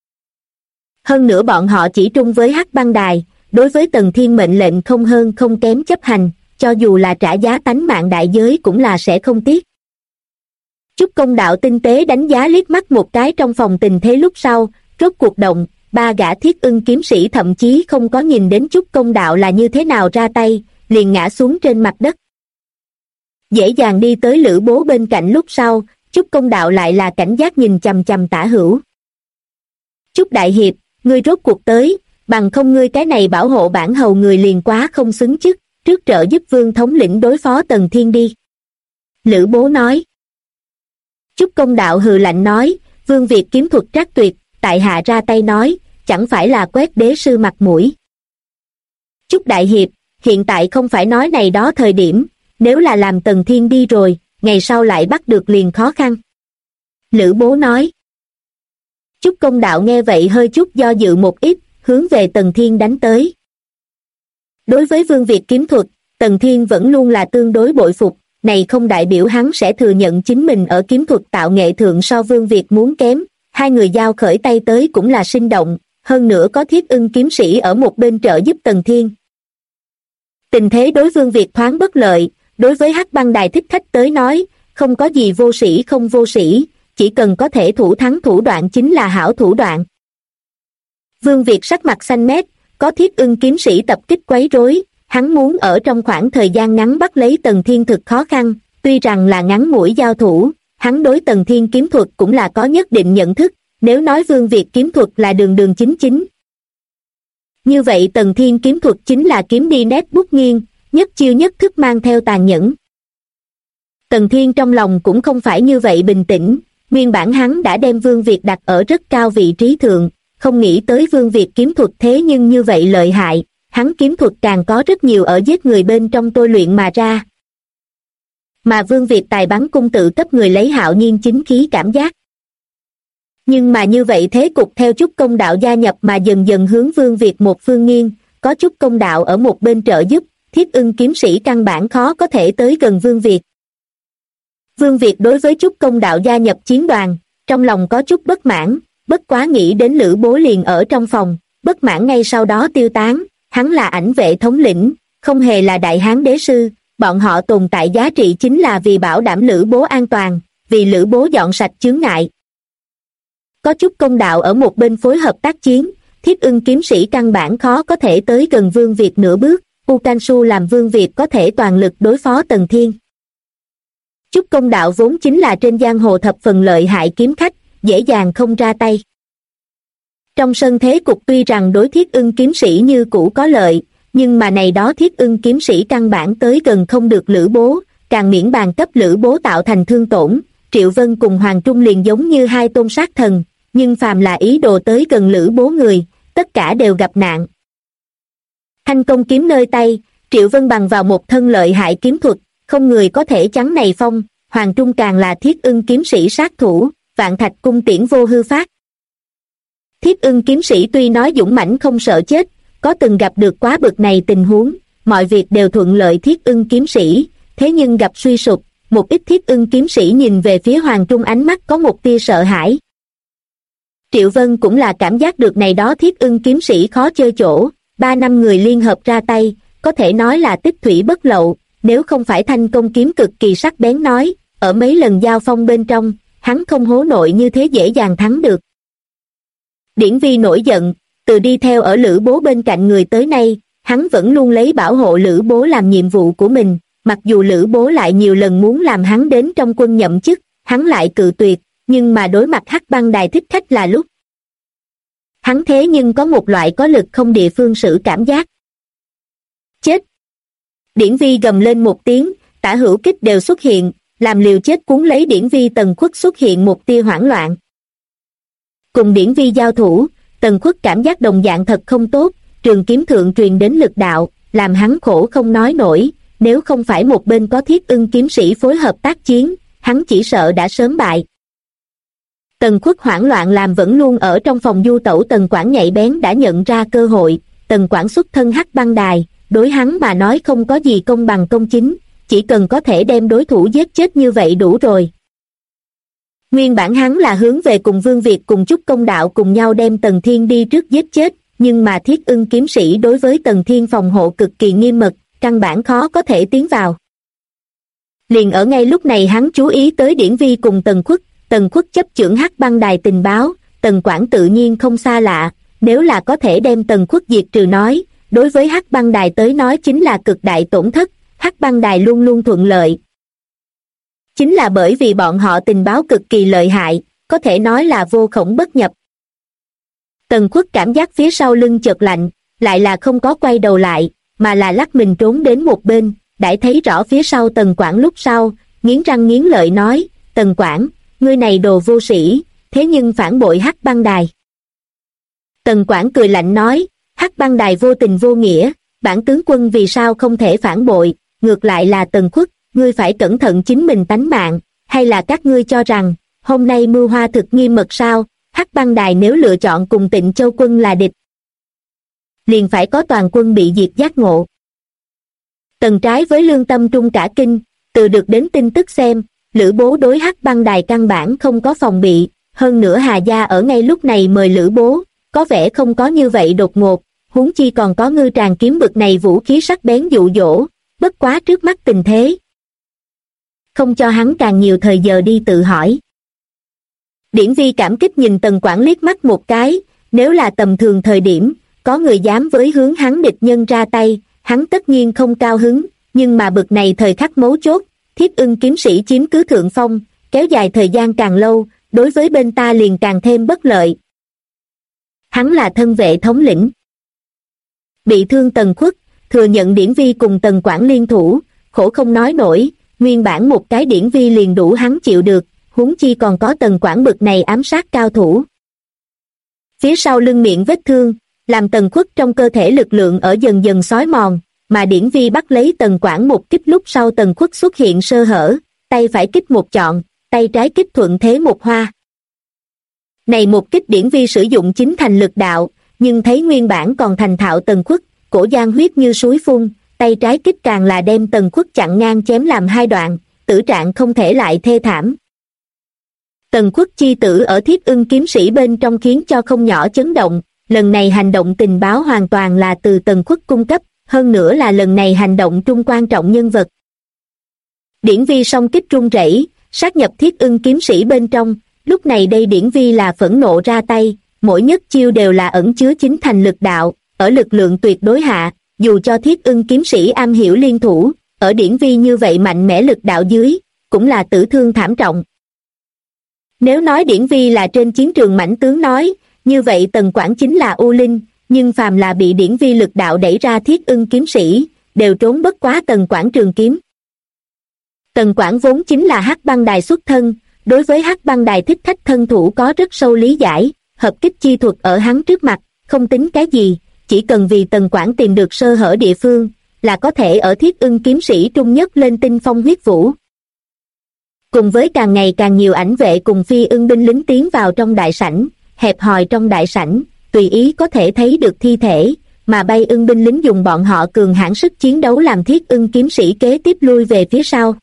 Hơn nữa bọn họ chỉ trung với Hắc Băng Đài, đối với Tần Thiên mệnh lệnh không hơn không kém chấp hành, cho dù là trả giá tánh mạng đại giới cũng là sẽ không tiếc. Chúc Công Đạo tinh tế đánh giá liếc mắt một cái trong phòng tình thế lúc sau, rốt cuộc động, ba gã Thiết Ưng kiếm sĩ thậm chí không có nhìn đến Chúc Công Đạo là như thế nào ra tay, liền ngã xuống trên mặt đất. Dễ dàng đi tới Lữ Bố bên cạnh lúc sau, Chúc Công Đạo lại là cảnh giác nhìn chằm chằm Tả Hữu. Chúc Đại Hiệp, ngươi rốt cuộc tới, bằng không ngươi cái này bảo hộ bản hầu người liền quá không xứng chức, trước trợ giúp Vương thống lĩnh đối phó Tần Thiên đi. Lữ Bố nói. Chúc Công Đạo hừ lạnh nói, Vương Việt kiếm thuật trác tuyệt, tại hạ ra tay nói, chẳng phải là quét đế sư mặt mũi. Chúc Đại Hiệp, hiện tại không phải nói này đó thời điểm, nếu là làm Tần Thiên đi rồi, ngày sau lại bắt được liền khó khăn. Lữ Bố nói. Chúc Công Đạo nghe vậy hơi chút do dự một ít, hướng về Tần Thiên đánh tới. Đối với Vương Việt kiếm thuật, Tần Thiên vẫn luôn là tương đối bội phục, này không đại biểu hắn sẽ thừa nhận chính mình ở kiếm thuật tạo nghệ thượng so Vương Việt muốn kém, hai người giao khởi tay tới cũng là sinh động, hơn nữa có Thiết Ưng kiếm sĩ ở một bên trợ giúp Tần Thiên. Tình thế đối Vương Việt thoáng bất lợi, đối với Hắc Băng Đài thích khách tới nói, không có gì vô sĩ không vô sĩ, chỉ cần có thể thủ thắng thủ đoạn chính là hảo thủ đoạn. Vương Việt sắc mặt xanh mét, có Thiết Ưng kiếm sĩ tập kích quấy rối, hắn muốn ở trong khoảng thời gian ngắn bắt lấy Tần Thiên thực khó khăn, tuy rằng là ngắn ngủi giao thủ, hắn đối Tần Thiên kiếm thuật cũng là có nhất định nhận thức, nếu nói Vương Việt kiếm thuật là đường đường chính chính. Như vậy Tần Thiên kiếm thuật chính là kiếm đi nét bút nghiêng, nhất chiêu nhất thức mang theo tàn nhẫn. Tần Thiên trong lòng cũng không phải như vậy bình tĩnh, nguyên bản hắn đã đem Vương Việt đặt ở rất cao vị trí thượng, không nghĩ tới Vương Việt kiếm thuật thế nhưng như vậy lợi hại, hắn kiếm thuật càng có rất nhiều ở giết người bên trong tôi luyện mà ra. Mà Vương Việt tài bắn cung tự cấp người lấy hạo nhiên chính khí cảm giác. Nhưng mà như vậy thế cục theo Chúc Công Đạo gia nhập mà dần dần hướng Vương Việt một phương nghiêng, có Chúc Công Đạo ở một bên trợ giúp, Thiết Ưng kiếm sĩ căn bản khó có thể tới gần Vương Việt. Vương Việt đối với Chúc Công Đạo gia nhập chiến đoàn, trong lòng có chút bất mãn, bất quá nghĩ đến Lữ Bố liền ở trong phòng, bất mãn ngay sau đó tiêu tán, hắn là ảnh vệ thống lĩnh, không hề là đại hán đế sư, bọn họ tồn tại giá trị chính là vì bảo đảm Lữ Bố an toàn, vì Lữ Bố dọn sạch chướng ngại. Có Chúc Công Đạo ở một bên phối hợp tác chiến, Thiết Ưng kiếm sĩ căn bản khó có thể tới gần Vương Việt nửa bước, U Can Su làm Vương Việt có thể toàn lực đối phó Tần Thiên. Chúc Công Đạo vốn chính là trên giang hồ thập phần lợi hại kiếm khách, dễ dàng không ra tay. Trong sân thế cục tuy rằng đối Thiết Ưng kiếm sĩ như cũ có lợi, nhưng mà này đó Thiết Ưng kiếm sĩ căn bản tới gần không được Lữ Bố, càng miễn bàn cấp Lữ Bố tạo thành thương tổn. Triệu Vân cùng Hoàng Trung liền giống như hai tôn sát thần, nhưng phàm là ý đồ tới gần Lữ Bố người, tất cả đều gặp nạn. Thanh công kiếm nơi tay, Triệu Vân bằng vào một thân lợi hại kiếm thuật, không người có thể chắn này phong, Hoàng Trung càng là Thiết Ưng kiếm sĩ sát thủ, Vạn Thạch cung tiễn vô hư phát. Thiết Ưng kiếm sĩ tuy nói dũng mãnh không sợ chết, có từng gặp được quá bực này tình huống, mọi việc đều thuận lợi Thiết Ưng kiếm sĩ, thế nhưng gặp suy sụp, một ít Thiết Ưng kiếm sĩ nhìn về phía Hoàng Trung ánh mắt có một tia sợ hãi. Triệu Vân cũng là cảm giác được này đó Thiết Ưng kiếm sĩ khó chơi chỗ, 3 năm người liên hợp ra tay, có thể nói là tích thủy bất lậu, nếu không phải thanh công kiếm cực kỳ sắc bén nói, ở mấy lần giao phong bên trong, hắn không hố nội như thế dễ dàng thắng được. Điển Vi nổi giận, từ đi theo ở Lữ Bố bên cạnh người tới nay, hắn vẫn luôn lấy bảo hộ Lữ Bố làm nhiệm vụ của mình, mặc dù Lữ Bố lại nhiều lần muốn làm hắn đến trong quân nhậm chức, hắn lại cự tuyệt, nhưng mà đối mặt Hắc Băng Đài thích khách là lúc. Hắn thế nhưng có một loại có lực không địa phương sử cảm giác. Chết! Điển Vi gầm lên một tiếng, Tả Hữu kích đều xuất hiện, làm liều chết cuốn lấy Điển Vi Tần Khuất xuất hiện một tia hoảng loạn. Cùng Điển Vi giao thủ, Tần Khuất cảm giác đồng dạng thật không tốt, trường kiếm thượng truyền đến lực đạo, làm hắn khổ không nói nổi, nếu không phải một bên có Thiết Ưng kiếm sĩ phối hợp tác chiến, hắn chỉ sợ đã sớm bại. Tần Khuất hoảng loạn làm vẫn luôn ở trong phòng du tẩu Tần Quảng nhạy bén đã nhận ra cơ hội, Tần Quảng xuất thân Hắc Băng Đài, đối hắn mà nói không có gì công bằng công chính, chỉ cần có thể đem đối thủ giết chết như vậy đủ rồi. Nguyên bản hắn là hướng về cùng Vương Việt cùng Chúc Công Đạo cùng nhau đem Tần Thiên đi trước giết chết, nhưng mà Thiết Ưng kiếm sĩ đối với Tần Thiên phòng hộ cực kỳ nghiêm mật, căn bản khó có thể tiến vào. Liền ở ngay lúc này hắn chú ý tới Điển Vi cùng Tần Khuất chấp chưởng Hắc Băng Đài tình báo, Tần Quảng tự nhiên không xa lạ, nếu là có thể đem Tần Khuất diệt trừ nói, đối với Hắc Băng Đài tới nói chính là cực đại tổn thất, Hắc Băng Đài luôn luôn thuận lợi. Chính là bởi vì bọn họ tình báo cực kỳ lợi hại, có thể nói là vô khổng bất nhập. Tần Khuất cảm giác phía sau lưng chợt lạnh, lại là không có quay đầu lại, mà là lắc mình trốn đến một bên, đã thấy rõ phía sau Tần Quảng lúc sau, nghiến răng nghiến lợi nói, Tần Quảng, ngươi này đồ vô sĩ, thế nhưng phản bội Hắc Băng Đài. Tần Quảng cười lạnh nói, Hắc Băng Đài vô tình vô nghĩa, bản tướng quân vì sao không thể phản bội, ngược lại là Tần Khuất, ngươi phải cẩn thận chính mình tánh mạng, hay là các ngươi cho rằng, hôm nay mưu hoa thực nghiêm mật sao, Hắc Băng Đài nếu lựa chọn cùng Tịnh Châu quân là địch, liền phải có toàn quân bị diệt giác ngộ. Tần trái với lương tâm trung cả kinh, từ được đến tin tức xem, Lữ Bố đối Hắc Băng Đài căn bản không có phòng bị, hơn nữa Hà Gia ở ngay lúc này mời Lữ Bố, có vẻ không có như vậy đột ngột, huống chi còn có ngư tràng kiếm bực này vũ khí sắc bén dụ dỗ, bất quá trước mắt tình thế. Không cho hắn càng nhiều thời giờ đi tự hỏi. Điển Vi cảm kích nhìn Tần Quảng liếc mắt một cái, nếu là tầm thường thời điểm, có người dám với hướng hắn địch nhân ra tay, hắn tất nhiên không cao hứng, nhưng mà bực này thời khắc mấu chốt, Thiết Ưng kiếm sĩ chiếm cứ thượng phong, kéo dài thời gian càng lâu, đối với bên ta liền càng thêm bất lợi. Hắn là thân vệ thống lĩnh. Bị thương Tần Khuất, thừa nhận Điển Vi cùng Tần Quảng liên thủ, khổ không nói nổi, nguyên bản một cái Điển Vi liền đủ hắn chịu được, huống chi còn có Tần Quảng bực này ám sát cao thủ. Phía sau lưng miệng vết thương, làm Tần Khuất trong cơ thể lực lượng ở dần dần xói mòn, mà Điển Vi bắt lấy Tần Quảng một kích lúc sau Tần Khuất xuất hiện sơ hở, tay phải kích một chọn, tay trái kích thuận thế một hoa. Này một kích Điển Vi sử dụng chính thành lực đạo, nhưng thấy nguyên bản còn thành thạo Tần Khuất, cổ giang huyết như suối phun, tay trái kích càng là đem Tần Khuất chặn ngang chém làm hai đoạn, tử trạng không thể lại thê thảm. Tần Khuất chi tử ở Thiết Ưng kiếm sĩ bên trong khiến cho không nhỏ chấn động, lần này hành động tình báo hoàn toàn là từ Tần Khuất cung cấp, hơn nữa là lần này hành động trung quan trọng nhân vật. Điển Vi song kích run rẩy, sát nhập Thiết Ưng kiếm sĩ bên trong, lúc này đây Điển Vi là phẫn nộ ra tay, mỗi nhất chiêu đều là ẩn chứa chính thành lực đạo, ở lực lượng tuyệt đối hạ, dù cho Thiết Ưng kiếm sĩ am hiểu liên thủ, ở Điển Vi như vậy mạnh mẽ lực đạo dưới, cũng là tử thương thảm trọng. Nếu nói Điển Vi là trên chiến trường mãnh tướng nói, như vậy Tần Quảng chính là U Linh, nhưng phàm là bị Điển Vi lực đạo đẩy ra Thiết Ưng kiếm sĩ, đều trốn bất quá Tần Quảng trường kiếm. Tần Quảng vốn chính là Hắc Băng Đài xuất thân, đối với Hắc Băng Đài thích khách thân thủ có rất sâu lý giải, hợp kích chi thuật ở hắn trước mặt, không tính cái gì, chỉ cần vì Tần Quảng tìm được sơ hở địa phương, là có thể ở Thiết Ưng kiếm sĩ trung nhất lên tinh phong huyết vũ. Cùng với càng ngày càng nhiều ảnh vệ cùng phi ưng binh lính tiến vào trong đại sảnh, hẹp hòi trong đại sảnh, tùy ý có thể thấy được thi thể, mà bay ưng binh lính dùng bọn họ cường hãn sức chiến đấu làm Thiết Ưng kiếm sĩ kế tiếp lui về phía sau.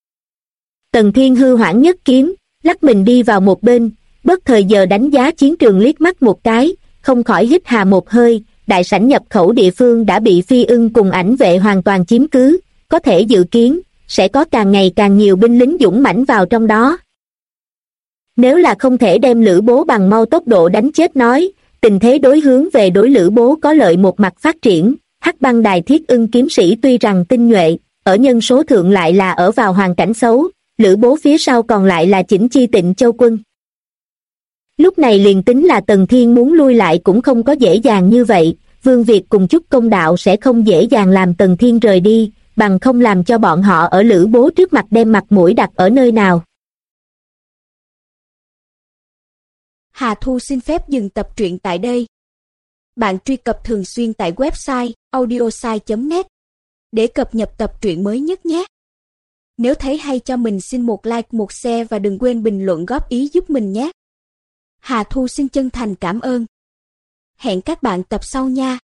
Tần Thiên hư hoảng nhất kiếm, lắc mình đi vào một bên, bất thời giờ đánh giá chiến trường liếc mắt một cái, không khỏi hít hà một hơi, đại sảnh nhập khẩu địa phương đã bị phi ưng cùng ảnh vệ hoàn toàn chiếm cứ, có thể dự kiến, sẽ có càng ngày càng nhiều binh lính dũng mãnh vào trong đó. Nếu là không thể đem Lữ Bố bằng mau tốc độ đánh chết nói, tình thế đối hướng về đối Lữ Bố có lợi một mặt phát triển, Hắc Băng Đài Thiết Ưng kiếm sĩ tuy rằng tinh nhuệ, ở nhân số thượng lại là ở vào hoàn cảnh xấu, Lữ Bố phía sau còn lại là chỉnh chi Tịnh Châu quân. Lúc này liền tính là Tần Thiên muốn lui lại cũng không có dễ dàng như vậy, Vương Việt cùng Chúc Công Đạo sẽ không dễ dàng làm Tần Thiên rời đi, bằng không làm cho bọn họ ở Lữ Bố trước mặt đem mặt mũi đặt ở nơi nào. Hà Thu xin phép dừng tập truyện tại đây. Bạn truy cập thường xuyên tại website audiosai.net để cập nhật tập truyện mới nhất nhé. Nếu thấy hay cho mình xin một like, một share và đừng quên bình luận góp ý giúp mình nhé. Hà Thu xin chân thành cảm ơn. Hẹn các bạn tập sau nha.